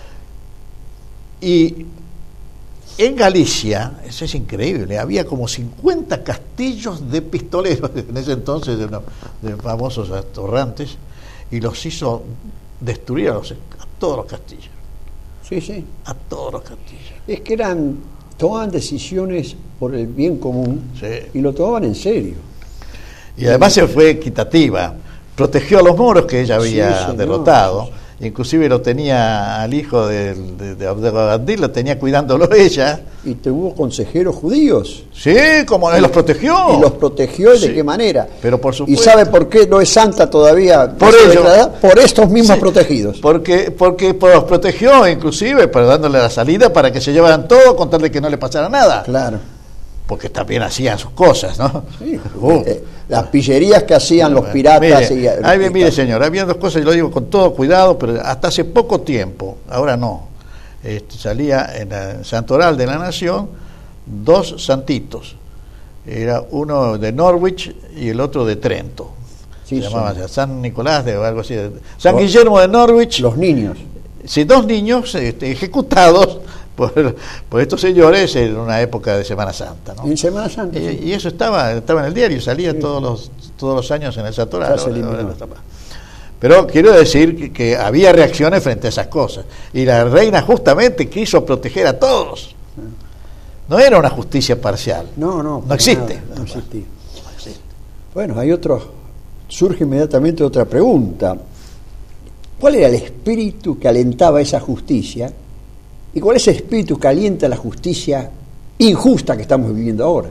Speaker 2: Y en Galicia, eso es increíble, había como cincuenta castillos de pistoleros en ese entonces, de, unos, de famosos atorrantes, y los hizo destruir a, los, a todos los castillos,
Speaker 1: Sí, sí.
Speaker 2: a todos los castillos.
Speaker 1: Es que eran, tomaban decisiones por el bien común
Speaker 2: Sí.
Speaker 1: y lo tomaban en serio.
Speaker 2: Y además se fue equitativa, protegió a los moros que ella había
Speaker 1: Sí, señor.
Speaker 2: derrotado, inclusive lo tenía al hijo de, de, de Abdelgadir, lo tenía cuidándolo ella,
Speaker 1: Y tuvo consejeros judíos.
Speaker 2: sí, como él los protegió.
Speaker 1: Y los protegió y de
Speaker 2: Sí.
Speaker 1: qué manera.
Speaker 2: Pero por
Speaker 1: ¿Y
Speaker 2: supuesto.
Speaker 1: sabe por qué no es santa todavía?
Speaker 2: Por
Speaker 1: no se
Speaker 2: ello.
Speaker 1: declara? Por estos mismos
Speaker 2: Sí.
Speaker 1: protegidos.
Speaker 2: Porque, porque los protegió inclusive, pero dándole la salida para que se llevaran todo con tal de que no le pasara nada.
Speaker 1: Claro.
Speaker 2: Porque también hacían sus cosas, ¿no?
Speaker 1: Sí.
Speaker 2: Uh.
Speaker 1: Eh, las pillerías que hacían los piratas.
Speaker 2: Mire,
Speaker 1: y-
Speaker 2: ahí bien, mire, señor, había dos cosas, y lo digo con todo cuidado, pero hasta hace poco tiempo, ahora no, este, salía en el Santoral de la Nación dos santitos. Era uno de Norwich y el otro de Trento.
Speaker 1: Sí,
Speaker 2: Se llamaba
Speaker 1: señor.
Speaker 2: San Nicolás de o algo así. de- San
Speaker 1: Los-
Speaker 2: Guillermo de Norwich.
Speaker 1: Los niños.
Speaker 2: Sí, dos niños este, ejecutados por, por estos señores en una época de Semana Santa, ¿no?
Speaker 1: En Semana Santa.
Speaker 2: Y,
Speaker 1: sí.
Speaker 2: y eso estaba estaba en el diario, salía
Speaker 1: Sí.
Speaker 2: todos los todos los años en el Santoral.
Speaker 1: Ya se
Speaker 2: ahora-
Speaker 1: eliminó.
Speaker 2: ahora no está más. Pero quiero decir que, que había reacciones frente a esas cosas. Y la reina justamente quiso proteger a todos. No era una justicia parcial.
Speaker 1: No, no.
Speaker 2: No
Speaker 1: para
Speaker 2: existe.
Speaker 1: nada, no existía.
Speaker 2: No existe.
Speaker 1: Bueno, hay otro. Surge inmediatamente otra pregunta. ¿Cuál era el espíritu que alentaba esa justicia? ¿Y cuál es el espíritu que alienta la justicia injusta que estamos viviendo ahora?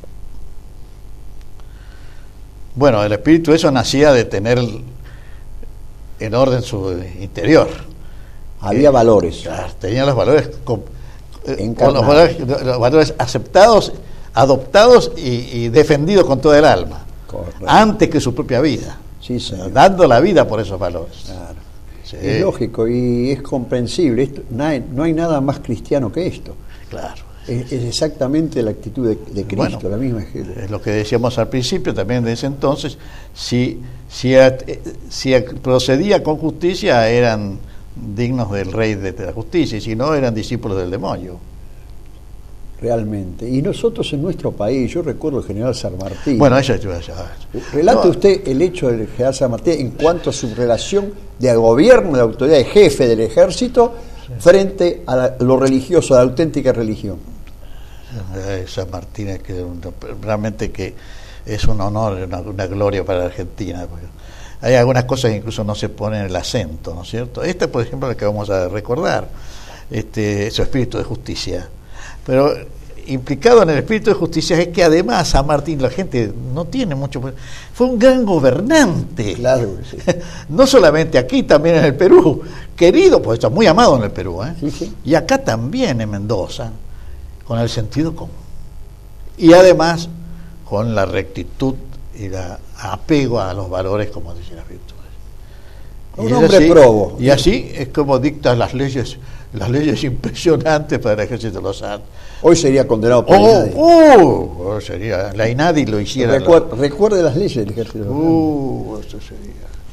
Speaker 2: Bueno, el espíritu eso nacía de tener el- en orden su interior.
Speaker 1: Había
Speaker 2: Eh,
Speaker 1: valores.
Speaker 2: Claro, tenía los valores, com- eh,
Speaker 1: Encarnados.
Speaker 2: los valores, los valores aceptados, adoptados y, y defendidos con toda el alma,
Speaker 1: Correcto.
Speaker 2: antes que su propia vida,
Speaker 1: Sí, señor.
Speaker 2: dando la vida por esos valores.
Speaker 1: Claro.
Speaker 2: Sí,
Speaker 1: Es lógico y es comprensible. Esto, no, hay, no hay nada más cristiano que esto.
Speaker 2: claro.
Speaker 1: Es, es exactamente la actitud de, de Cristo,
Speaker 2: Bueno,
Speaker 1: la misma.
Speaker 2: Es lo que decíamos al principio también de ese entonces, si, si, a- si a- procedía con justicia eran dignos del rey de la justicia, y si no eran discípulos del demonio.
Speaker 1: Realmente. Y nosotros en nuestro país, yo recuerdo el general San Martín.
Speaker 2: Bueno, eso yo ya.
Speaker 1: Relate
Speaker 2: No,
Speaker 1: usted el hecho del general San Martín en cuanto a su relación de gobierno, de autoridad, de jefe del ejército, frente a la- lo religioso, a la auténtica religión.
Speaker 2: eh, San Martín es que un- realmente que es un honor, una, una gloria para la Argentina. Porque hay algunas cosas que incluso no se ponen el acento, ¿no es cierto? Esta, por ejemplo, la que vamos a recordar, este, su espíritu de justicia. Pero implicado en el espíritu de justicia es que además San Martín, la gente no tiene mucho, fue un gran gobernante.
Speaker 1: Claro, sí.
Speaker 2: No solamente aquí, también en el Perú, querido, pues está muy amado en el Perú, ¿eh?
Speaker 1: Sí, sí.
Speaker 2: Y acá también en Mendoza, con el sentido común. Y además con la rectitud y el apego a los valores, como decía las virtudes.
Speaker 1: Un
Speaker 2: Y es
Speaker 1: hombre
Speaker 2: así-
Speaker 1: probo.
Speaker 2: Y así es como dicta las leyes, las leyes impresionantes para el ejército de los Andes.
Speaker 1: Hoy sería condenado por
Speaker 2: Oh,
Speaker 1: nadie.
Speaker 2: oh, oh, sería, la INADI lo hiciera.
Speaker 1: Recuer- recuerde las leyes del ejército.
Speaker 2: Uh, eso sería.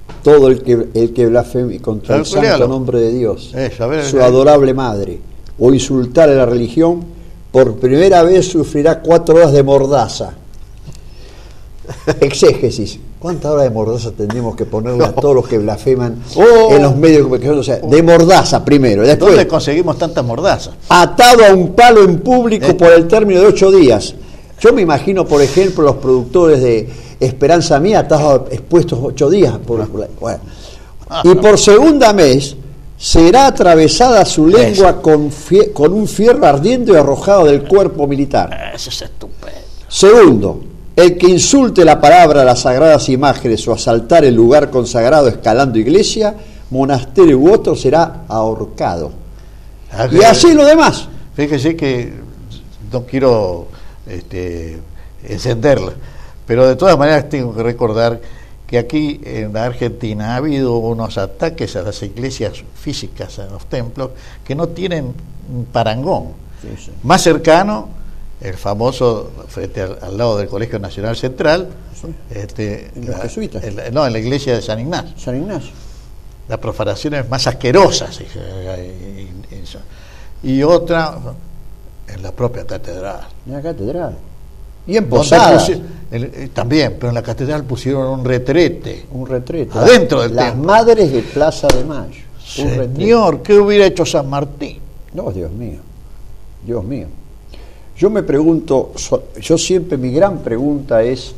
Speaker 1: todo el que, el que blasfeme contra el santo
Speaker 2: Léalo.
Speaker 1: nombre de Dios,
Speaker 2: Eso, a ver,
Speaker 1: su
Speaker 2: a ver.
Speaker 1: adorable madre, o insultar a la religión, por primera vez sufrirá cuatro horas de mordaza. Exégesis. ¿Cuántas horas de mordaza tendríamos que ponerle a todos los que blasfeman
Speaker 2: Oh.
Speaker 1: en los medios de comunicación? O sea, de mordaza primero. Después,
Speaker 2: ¿Dónde conseguimos tantas mordazas?
Speaker 1: atado a un palo en público
Speaker 2: Eh.
Speaker 1: por el término de ocho días. Yo me imagino, por ejemplo, los productores de Esperanza Mía atados, expuestos ocho días. Por, por la- bueno. Y por segunda vez será atravesada su lengua con, fie- con un fierro ardiente y arrojado del cuerpo militar.
Speaker 2: Eso es estupendo.
Speaker 1: Segundo, el que insulte la palabra a las sagradas imágenes o asaltar el lugar consagrado escalando iglesia, monasterio u otro será ahorcado. Y así lo demás.
Speaker 2: Fíjese que no quiero este, encenderla, pero de todas maneras tengo que recordar que aquí en la Argentina ha habido unos ataques a las iglesias físicas, a los templos, que no tienen un parangón.
Speaker 1: Sí, sí.
Speaker 2: Más cercano, el famoso, frente al, al lado del Colegio Nacional Central, este,
Speaker 1: ¿En los
Speaker 2: la-
Speaker 1: jesuitas?
Speaker 2: en la- no, en la iglesia de San Ignacio.
Speaker 1: San Ignacio.
Speaker 2: Las profanaciones más asquerosas, eh, y, y eso. Y otra en la propia catedral.
Speaker 1: En la catedral. Y en
Speaker 2: Donde
Speaker 1: Posadas.
Speaker 2: pusi- el- eh, también, pero en la catedral pusieron un retrete.
Speaker 1: Un retrete.
Speaker 2: Adentro del
Speaker 1: Las
Speaker 2: templo.
Speaker 1: madres de Plaza de Mayo. Un retrete.
Speaker 2: Señor, ¿qué hubiera hecho San Martín?
Speaker 1: No, Dios mío. Dios mío. Yo me pregunto, so- yo siempre mi gran pregunta es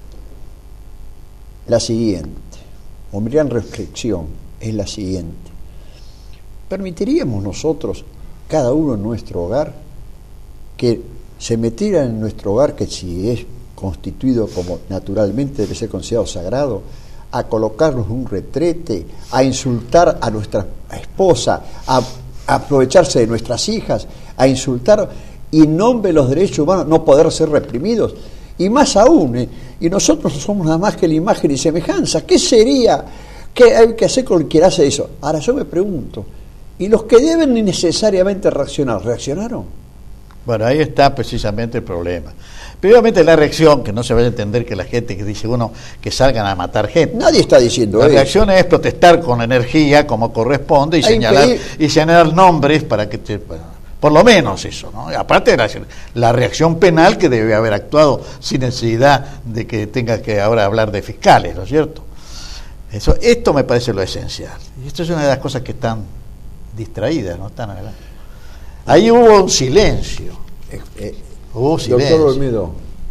Speaker 1: la siguiente, o mi gran reflexión es la siguiente. ¿Permitiríamos nosotros, cada uno en nuestro hogar, que se metiera en nuestro hogar, que si es constituido como naturalmente debe ser considerado sagrado, a colocarnos un retrete, a insultar a nuestra esposa, a, a aprovecharse de nuestras hijas, a insultar y en nombre de los derechos humanos no poder ser reprimidos? Y más aún, ¿eh? Y nosotros somos nada más que la imagen y semejanza. ¿Qué sería? ¿Qué hay que hacer con el que hace eso? Ahora yo me pregunto, ¿y los que deben necesariamente reaccionar, reaccionaron?
Speaker 2: Bueno, ahí está precisamente el problema. Primeramente la reacción, que no se vaya a entender que la gente que dice uno que salgan a matar gente.
Speaker 1: Nadie está diciendo
Speaker 2: La
Speaker 1: eso.
Speaker 2: reacción es protestar con energía como corresponde y
Speaker 1: Hay
Speaker 2: señalar
Speaker 1: impedir-
Speaker 2: y señalar nombres para que te, bueno, por lo menos eso, ¿no? Y aparte de la, la reacción penal que debe haber actuado sin necesidad de que tenga que ahora hablar de fiscales, ¿no es cierto? Eso, esto me parece lo esencial. Y esto es una de las cosas que están distraídas, ¿no? Están adelante. Ahí hubo un silencio.
Speaker 1: Eh, eh,
Speaker 2: Hubo silencio.
Speaker 1: Doctor Olmedo,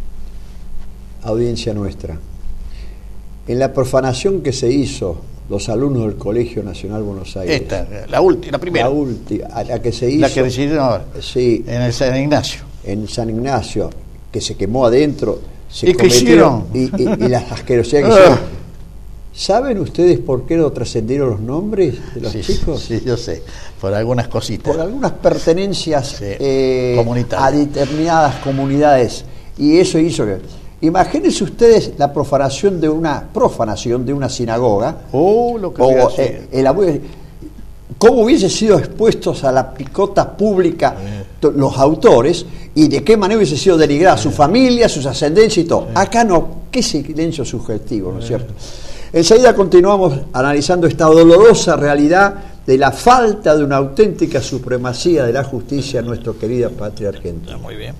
Speaker 1: audiencia nuestra, en la profanación que se hizo los alumnos del Colegio Nacional Buenos Aires,
Speaker 2: Esta, la última, la primera.
Speaker 1: la última, a la que se hizo
Speaker 2: La que decidieron ahora,
Speaker 1: sí,
Speaker 2: en el San Ignacio.
Speaker 1: en San Ignacio, que se quemó adentro, se
Speaker 2: ¿Y qué
Speaker 1: cometieron-
Speaker 2: hicieron?
Speaker 1: y, y- y las asquerosidades que
Speaker 2: Ah.
Speaker 1: hicieron. ¿Saben ustedes por qué no trascendieron los nombres de los
Speaker 2: Sí,
Speaker 1: chicos?
Speaker 2: sí, yo sé, por algunas cositas.
Speaker 1: Por algunas pertenencias
Speaker 2: Sí,
Speaker 1: eh,
Speaker 2: comunitarias.
Speaker 1: a determinadas comunidades, y eso hizo que... Imagínense ustedes la profanación de una profanación de una sinagoga,
Speaker 2: Oh, lo que
Speaker 1: o
Speaker 2: hubiera sido.
Speaker 1: eh, el abuelo- cómo hubiesen sido expuestos a la picota pública to- los autores, y de qué manera hubiese sido denigrada su familia, sus ascendencias y todo. Acá no, qué silencio subjetivo, ¿no es cierto? Enseguida continuamos analizando esta dolorosa realidad de la falta de una auténtica supremacía de la justicia en nuestra querida patria argentina.
Speaker 2: Muy bien.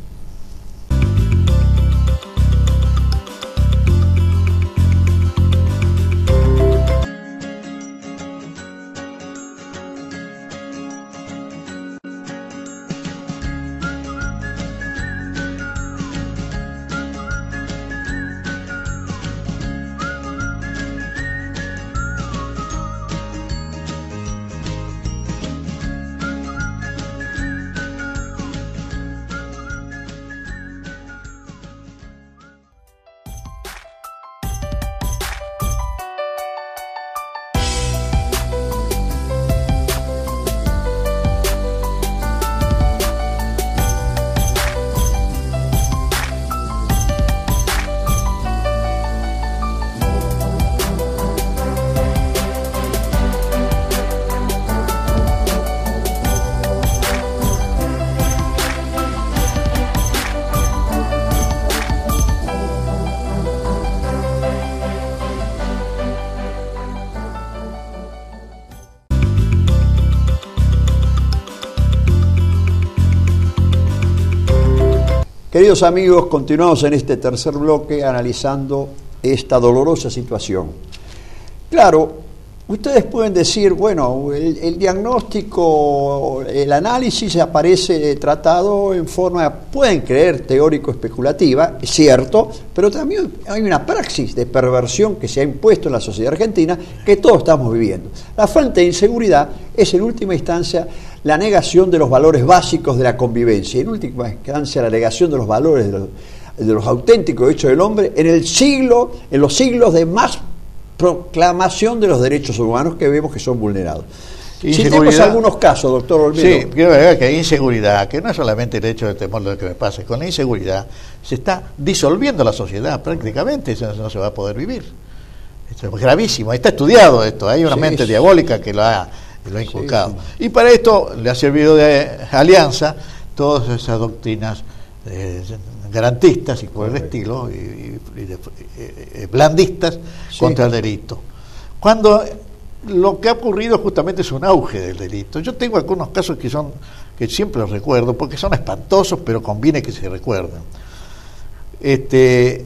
Speaker 1: Queridos amigos, continuamos en este tercer bloque analizando esta dolorosa situación. Claro, ustedes pueden decir, bueno, el, el diagnóstico, el análisis aparece tratado en forma, pueden creer, teórico-especulativa, es cierto, pero también hay una praxis de perversión que se ha impuesto en la sociedad argentina que todos estamos viviendo. La fuente de inseguridad es en última instancia la negación de los valores básicos de la convivencia, en última instancia la negación de los valores de los, de los auténticos hechos del hombre en el siglo, en los siglos de más proclamación de los derechos humanos que vemos que son vulnerados. Si tenemos algunos casos, doctor Olmedo.
Speaker 2: Sí, quiero decir que hay inseguridad, que no es solamente el hecho de temor de lo que me pase, con la inseguridad se está disolviendo la sociedad prácticamente, eso no se va a poder vivir. Esto es gravísimo, está estudiado esto, hay una sí, mente sí. diabólica que lo ha, lo ha inculcado. Sí, sí. Y para esto le ha servido de alianza todas esas doctrinas eh, garantistas y por el estilo, y, y, y de, eh, blandistas sí. contra el delito. Cuando lo que ha ocurrido justamente es un auge del delito. Yo tengo algunos casos que son que siempre los recuerdo porque son espantosos, pero conviene que se recuerden. Este,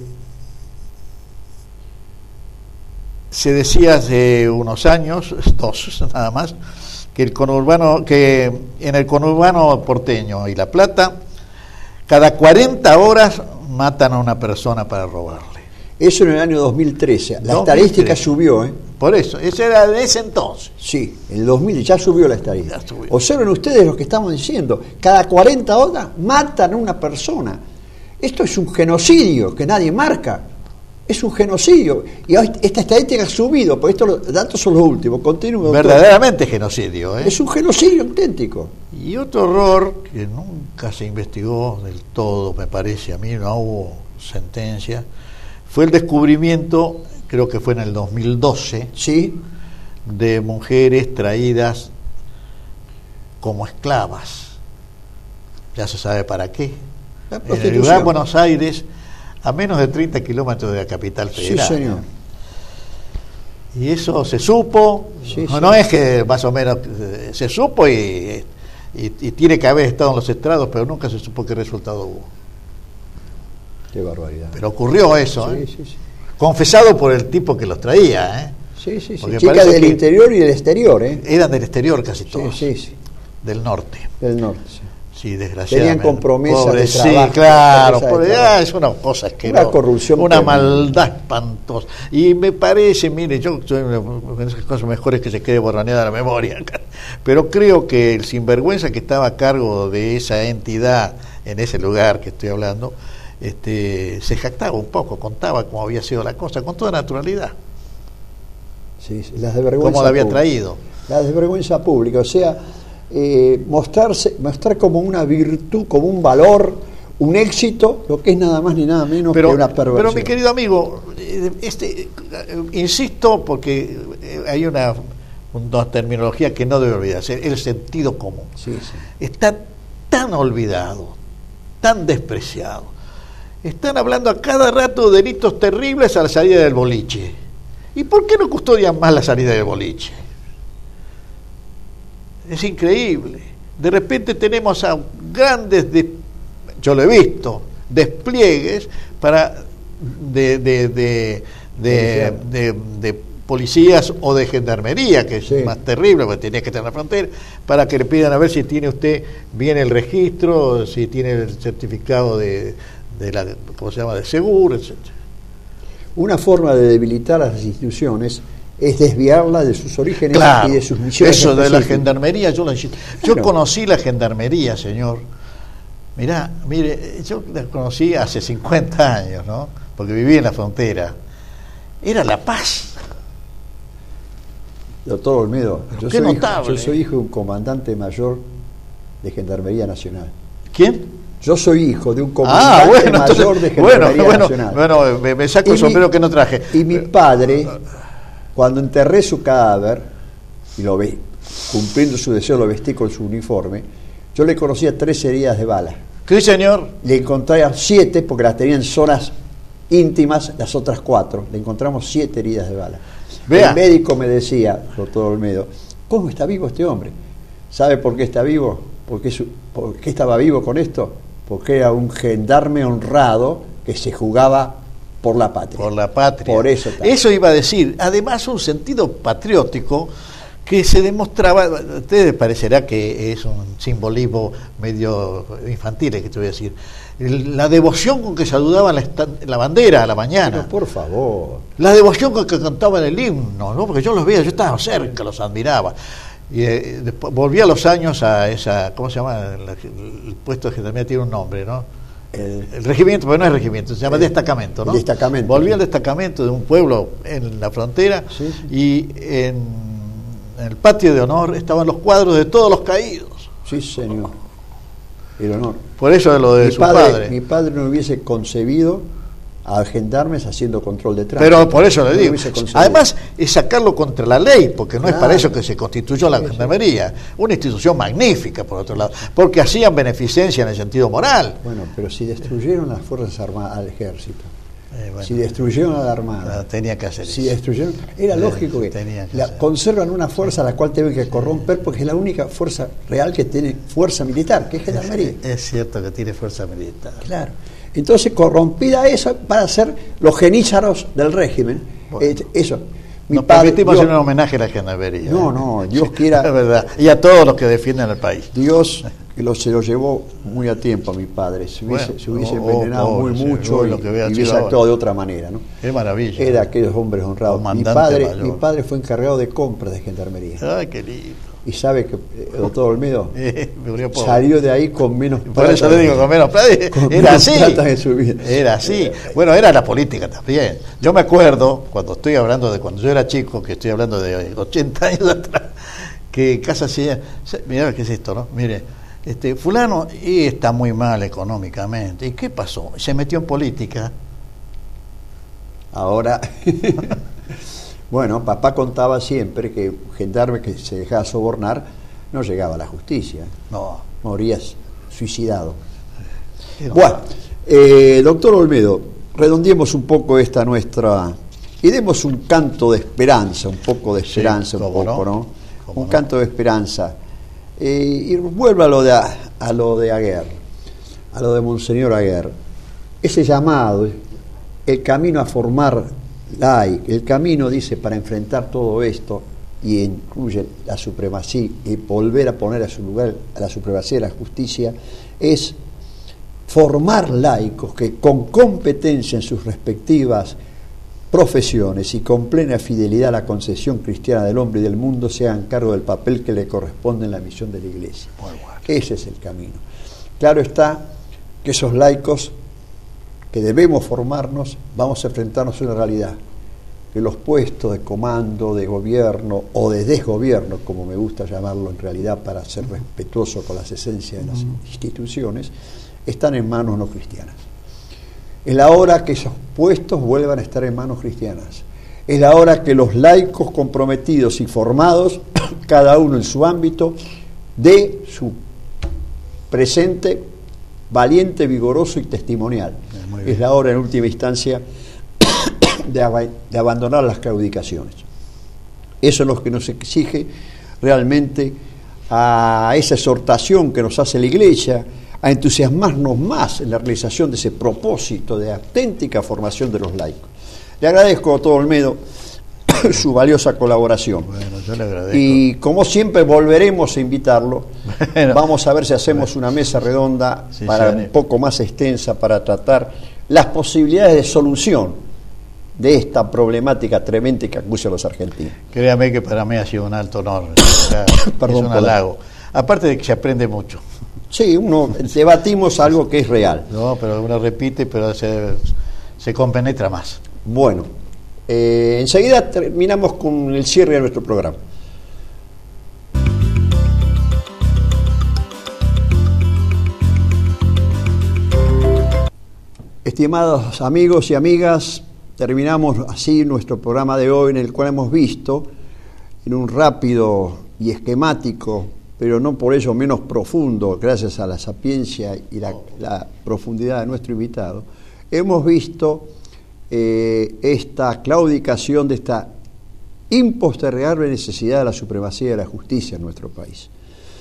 Speaker 2: se decía hace unos años, dos nada más, que el conurbano, que en el conurbano porteño y La Plata, cada cuarenta horas matan a una persona para robarle.
Speaker 1: Eso en el año dos mil trece. La dos mil trece. Estadística subió, ¿eh?
Speaker 2: Por eso, ese era de ese entonces.
Speaker 1: Sí, en el dos mil ya subió la estadística. Subió. Observen ustedes lo que estamos diciendo. Cada cuarenta horas matan a una persona. Esto es un genocidio que nadie marca. Es un genocidio. Y esta estadística ha subido, porque estos datos son los últimos. Continúe.
Speaker 2: Verdaderamente genocidio, ¿eh?
Speaker 1: Es un genocidio auténtico.
Speaker 2: Y otro horror que nunca se investigó del todo, me parece a mí, no hubo sentencia, fue el descubrimiento, creo que fue en el dos mil doce,
Speaker 1: ¿sí?,
Speaker 2: de mujeres traídas como esclavas. Ya se sabe para qué. En el lugar de Buenos Aires, a menos de treinta kilómetros de la capital federal.
Speaker 1: Sí, señor.
Speaker 2: Y eso se supo, sí, no, sí. no es que más o menos se supo y, y, y tiene que haber estado en los estrados, pero nunca se supo qué resultado hubo.
Speaker 1: Qué barbaridad.
Speaker 2: Pero ocurrió eso,
Speaker 1: sí,
Speaker 2: ¿eh?
Speaker 1: sí, sí.
Speaker 2: Confesado por el tipo que los traía, ¿eh?
Speaker 1: Sí, sí, sí. Chicas del interior y del exterior, ¿eh?
Speaker 2: Eran del exterior casi todos.
Speaker 1: Sí, sí, sí.
Speaker 2: Del norte.
Speaker 1: Del norte, sí.
Speaker 2: Sí, desgraciadamente.
Speaker 1: Tenían compromisos
Speaker 2: Pobre,
Speaker 1: de trabajo.
Speaker 2: Sí, claro. Por, ah, es una cosa asquerosa.
Speaker 1: Una corrupción.
Speaker 2: Una maldad espantosa. Y me parece, mire, yo soy en esas cosas mejores que se quede borraneada la memoria. Pero creo que el sinvergüenza que estaba a cargo de esa entidad en ese lugar que estoy hablando, este, se jactaba un poco, contaba cómo había sido la cosa, con toda naturalidad.
Speaker 1: Sí, sí, las de vergüenza.
Speaker 2: Cómo la había
Speaker 1: pública.
Speaker 2: traído.
Speaker 1: Las de vergüenza pública, o sea, eh, mostrarse, mostrar como una virtud, como un valor, un éxito, lo que es nada más ni nada menos
Speaker 2: pero,
Speaker 1: que una perversión.
Speaker 2: Pero mi querido amigo, este, insisto porque hay una, una terminología que no debe olvidarse, el sentido común.
Speaker 1: Sí, sí.
Speaker 2: Está tan olvidado, tan despreciado. Están hablando a cada rato de delitos terribles a la salida del boliche. ¿Y por qué no custodian más la salida del boliche? Es increíble. De repente tenemos a grandes, de, yo lo he visto, despliegues para de de de, de, de, de policías o de gendarmería, que es sí. más terrible porque tenía que estar en la frontera, para que le pidan a ver si tiene usted bien el registro, si tiene el certificado de, de la, ¿cómo se llama?, de seguro, etcétera.
Speaker 1: Una forma de debilitar las instituciones es desviarla de sus orígenes,
Speaker 2: claro,
Speaker 1: y de sus misiones.
Speaker 2: Eso de la gendarmería, yo lo yo claro. conocí la gendarmería, señor. Mirá, mire, yo la conocí hace cincuenta años, ¿no? Porque viví en la frontera. Era la paz.
Speaker 1: Doctor Olmedo, yo
Speaker 2: Qué
Speaker 1: soy,
Speaker 2: notable.
Speaker 1: hijo, yo soy hijo de un comandante mayor de Gendarmería Nacional.
Speaker 2: ¿Quién?
Speaker 1: Yo soy hijo de un comandante
Speaker 2: ah, bueno,
Speaker 1: mayor
Speaker 2: entonces,
Speaker 1: de Gendarmería
Speaker 2: bueno,
Speaker 1: Nacional.
Speaker 2: Bueno, bueno, me, me saco y el sombrero mi, que no traje.
Speaker 1: Y mi padre, cuando enterré su cadáver, y lo vi, cumpliendo su deseo, lo vestí con su uniforme, yo le conocía tres heridas de bala.
Speaker 2: ¿Qué, señor?
Speaker 1: Le encontré siete, porque las tenía en zonas íntimas, las otras cuatro. Le encontramos siete heridas de bala. Vea. El médico me decía, doctor Olmedo, ¿cómo está vivo este hombre? ¿Sabe por qué está vivo? ¿Por qué, su, ¿Por qué estaba vivo con esto? porque era un gendarme honrado que se jugaba por la patria.
Speaker 2: Por la patria.
Speaker 1: Por eso también.
Speaker 2: Eso iba a decir. Además, un sentido patriótico que se demostraba, a ustedes parecerá que es un simbolismo medio infantil, que te voy a decir, la devoción con que saludaban la, la bandera a la mañana.
Speaker 1: Pero por favor.
Speaker 2: La devoción con que cantaban el himno, ¿no? Porque yo los veía, yo estaba cerca, los admiraba. Y eh, después, volví a los años a esa, ¿cómo se llama? El, el puesto de gendarmería tiene un nombre, ¿no? El, el regimiento, pero no es regimiento, se llama el, destacamento, ¿no?
Speaker 1: Destacamento.
Speaker 2: Volví
Speaker 1: sí.
Speaker 2: al destacamento de un pueblo en la frontera,
Speaker 1: sí, sí.
Speaker 2: y en En el patio de honor estaban los cuadros de todos los caídos.
Speaker 1: Sí, señor. El honor.
Speaker 2: Por eso es lo de
Speaker 1: mi
Speaker 2: su
Speaker 1: padre,
Speaker 2: padre.
Speaker 1: Mi padre no hubiese concebido a gendarmes haciendo control de tránsito.
Speaker 2: Pero por eso le
Speaker 1: no
Speaker 2: digo. Además, es sacarlo contra la ley, porque no claro. es para eso que se constituyó la sí, gendarmería. Sí. Una institución magnífica, por otro lado, porque hacían beneficencia en el sentido moral.
Speaker 1: Bueno, pero si destruyeron las Fuerzas Armadas, al ejército.
Speaker 2: Eh, bueno,
Speaker 1: si destruyeron a la Armada,
Speaker 2: tenía que hacer
Speaker 1: si
Speaker 2: eso.
Speaker 1: destruyeron, era eh, lógico que,
Speaker 2: que
Speaker 1: la, conservan una fuerza a la cual tienen que corromper, porque es la única fuerza real que tiene fuerza militar, que es gendarmería.
Speaker 2: Es, es cierto que tiene fuerza militar.
Speaker 1: Claro. Entonces, corrompida esa para ser los genízaros del régimen.
Speaker 2: Bueno,
Speaker 1: eh, eso. Mi
Speaker 2: nos
Speaker 1: padre,
Speaker 2: permitimos
Speaker 1: Dios,
Speaker 2: hacer un homenaje a la gendarmería.
Speaker 1: No, no, Dios quiera.
Speaker 2: Es verdad. Y a todos los que defienden el país.
Speaker 1: Dios que lo, se lo llevó muy a tiempo a mi padre. Se hubiese, bueno, se hubiese oh, envenenado oh, muy sí, mucho y, y hubiese actuado de otra manera, ¿no?
Speaker 2: Qué maravilla.
Speaker 1: Era aquellos hombres honrados. Mi padre, mi padre fue encargado de compras de gendarmería.
Speaker 2: Ay, qué lindo.
Speaker 1: Y sabe que el doctor Olmedo
Speaker 2: eh,
Speaker 1: salió de ahí con menos
Speaker 2: plata. Por eso le digo, con menos plata.
Speaker 1: Con
Speaker 2: era
Speaker 1: menos
Speaker 2: así.
Speaker 1: Plata en su vida.
Speaker 2: Era así. Bueno, era la política también. Yo me acuerdo, cuando estoy hablando de cuando yo era chico, que estoy hablando de ochenta años atrás, que casa hacía, mirá qué es esto, ¿no? Mire, este fulano y está muy mal económicamente. ¿Y qué pasó? Se metió en política.
Speaker 1: Ahora... Bueno, papá contaba siempre que un gendarme que se dejaba sobornar no llegaba a la justicia.
Speaker 2: No.
Speaker 1: Morías suicidado. No. Bueno, eh, doctor Olmedo, redondeemos un poco esta nuestra... y demos un canto de esperanza, un poco de esperanza, sí, un poco, ¿no? ¿no? Un no? canto de esperanza. Eh, y vuelvo a lo de, a, a lo de Aguer, a lo de Monseñor Aguer. Ese llamado, el camino a formar... Like, el camino, dice, para enfrentar todo esto, y incluye la supremacía y volver a poner a su lugar a la supremacía de la justicia, es formar laicos que con competencia en sus respectivas profesiones y con plena fidelidad a la concepción cristiana del hombre y del mundo se hagan cargo del papel que le corresponde en la misión de la Iglesia. Ese es el camino. Claro está que esos laicos que debemos formarnos, vamos a enfrentarnos a una realidad, que los puestos de comando, de gobierno o de desgobierno, como me gusta llamarlo en realidad para ser respetuoso con las esencias de las instituciones, están en manos no cristianas. Es la hora que esos puestos vuelvan a estar en manos cristianas. Es la hora que los laicos comprometidos y formados, cada uno en su ámbito, de su presente valiente, vigoroso y testimonial. Es la hora, en última instancia, de, ab de abandonar las claudicaciones. Eso es lo que nos exige realmente a esa exhortación que nos hace la Iglesia, a entusiasmarnos más en la realización de ese propósito de auténtica formación de los laicos. Le agradezco a doctor Olmedo su valiosa colaboración.
Speaker 2: Bueno, yo le agradezco.
Speaker 1: Y como siempre volveremos a invitarlo. Bueno, vamos a ver si hacemos una mesa redonda sí, para sí, un poco más extensa para tratar las posibilidades de solución de esta problemática tremenda que acucia a los argentinos.
Speaker 2: Créame que para mí ha sido un alto honor. O sea, Perdón, es un halago. Aparte de que se aprende mucho.
Speaker 1: Sí, uno debatimos algo que es real.
Speaker 2: No, pero uno repite, pero se, se compenetra más.
Speaker 1: Bueno. Eh, enseguida terminamos con el cierre de nuestro programa. Estimados amigos y amigas, terminamos así nuestro programa de hoy, en el cual hemos visto, en un rápido y esquemático, pero no por ello menos profundo, gracias a la sapiencia y la, la profundidad de nuestro invitado, hemos visto Eh, esta claudicación de esta impostergable necesidad de la supremacía de la justicia en nuestro país.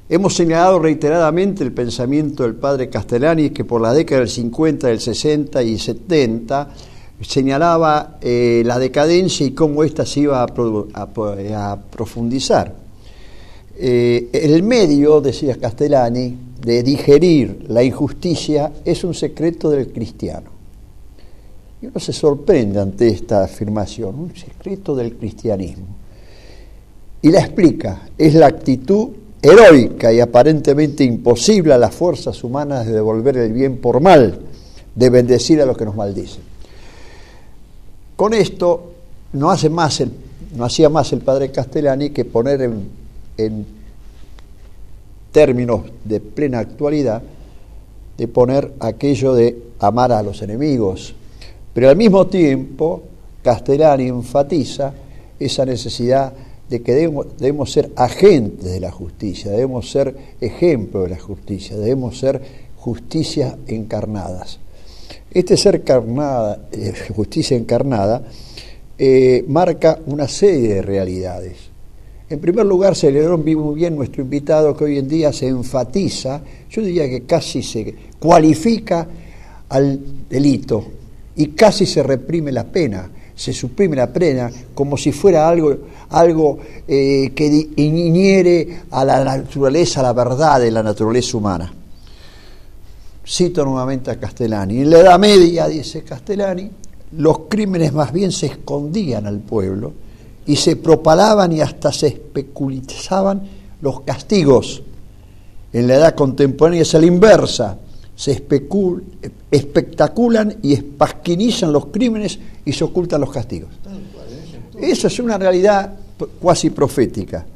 Speaker 1: Hemos señalado reiteradamente el pensamiento del padre Castellani, que por la década del cincuenta, del sesenta y setenta señalaba eh, la decadencia y cómo ésta se iba a, pro, a, a profundizar. Eh, el medio, decía Castellani, de digerir la injusticia es un secreto del cristiano. Y uno se sorprende ante esta afirmación, un secreto del cristianismo. Y la explica, es la actitud heroica y aparentemente imposible a las fuerzas humanas de devolver el bien por mal, de bendecir a los que nos maldicen. Con esto no hace más el, no hacía más el padre Castellani que poner en, en términos de plena actualidad, de poner aquello de amar a los enemigos. Pero al mismo tiempo, Castellani enfatiza esa necesidad de que debemos, debemos ser agentes de la justicia, debemos ser ejemplo de la justicia, debemos ser justicias encarnadas. Este ser carnada, eh, justicia encarnada eh, marca una serie de realidades. En primer lugar, celebró muy bien nuestro invitado, que hoy en día se enfatiza, yo diría que casi se cualifica al delito y casi se reprime la pena, se suprime la pena como si fuera algo, algo eh, que inhiere a la naturaleza, a la verdad de la naturaleza humana. Cito nuevamente a Castellani. En la Edad Media, dice Castellani, los crímenes más bien se escondían al pueblo y se propalaban y hasta se especularizaban los castigos. En la edad contemporánea es a la inversa, se especul, espectaculan y espasquinizan los crímenes y se ocultan los castigos. Esa es una realidad cuasi profética.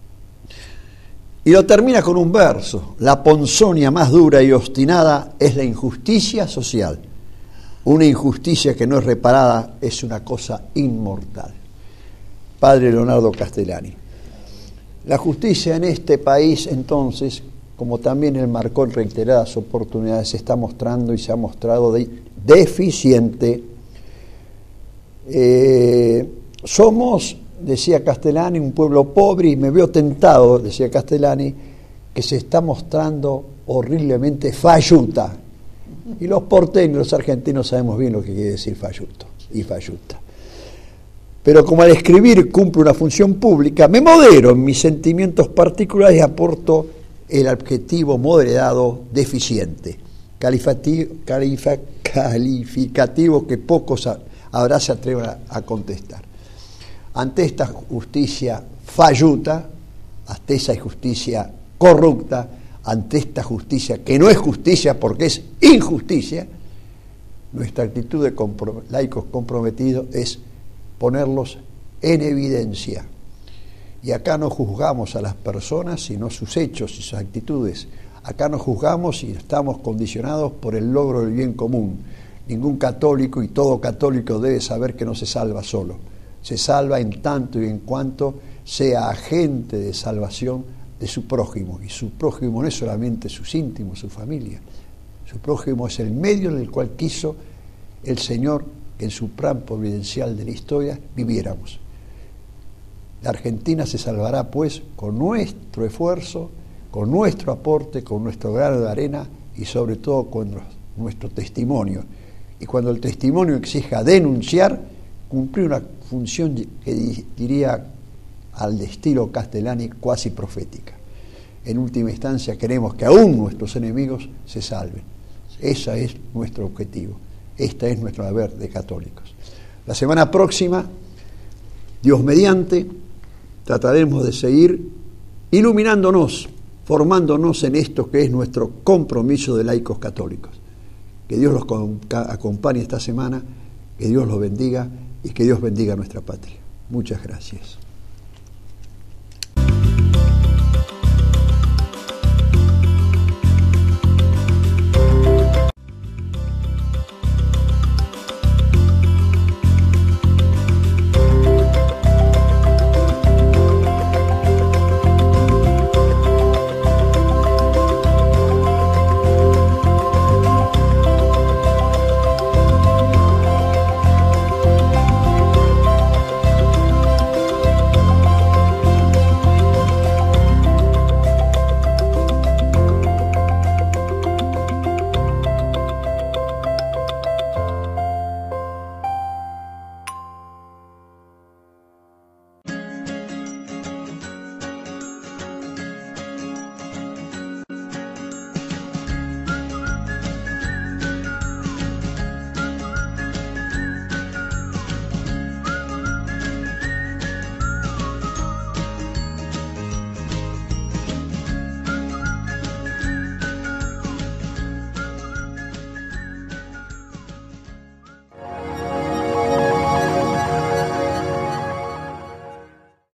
Speaker 1: Y lo termina con un verso: la ponzoña más dura y obstinada es la injusticia social. Una injusticia que no es reparada es una cosa inmortal. Padre Leonardo Castellani. La justicia en este país, entonces, como también él marcó en reiteradas oportunidades, se está mostrando y se ha mostrado de, deficiente. Eh, somos, decía Castellani, un pueblo pobre, y me veo tentado, decía Castellani, que se está mostrando horriblemente falluta. Y los porteños, los argentinos, sabemos bien lo que quiere decir falluto y falluta. Pero como al escribir cumple una función pública, me modero en mis sentimientos particulares y aporto el adjetivo moderado deficiente, calificativo, calificativo que pocos ahora se atreven a, a contestar. Ante esta justicia falluta, ante esa justicia corrupta, ante esta justicia que no es justicia porque es injusticia, nuestra actitud de compro- laicos comprometidos es ponerlos en evidencia. Y acá no juzgamos a las personas, sino sus hechos y sus actitudes. Acá no juzgamos y estamos condicionados por el logro del bien común. Ningún católico, y todo católico debe saber que no se salva solo. Se salva en tanto y en cuanto sea agente de salvación de su prójimo. Y su prójimo no es solamente sus íntimos, su familia. Su prójimo es el medio en el cual quiso el Señor que en su plan providencial de la historia viviéramos. La Argentina se salvará, pues, con nuestro esfuerzo, con nuestro aporte, con nuestro grano de arena y sobre todo con nuestro testimonio. Y cuando el testimonio exija denunciar, cumplir una función que diría al estilo Castellani cuasi profética. En última instancia queremos que aún nuestros enemigos se salven. Ese es nuestro objetivo. Este es nuestro deber de católicos. La semana próxima, Dios mediante, trataremos de seguir iluminándonos, formándonos en esto que es nuestro compromiso de laicos católicos. Que Dios los acompañe esta semana, que Dios los bendiga y que Dios bendiga a nuestra patria. Muchas gracias.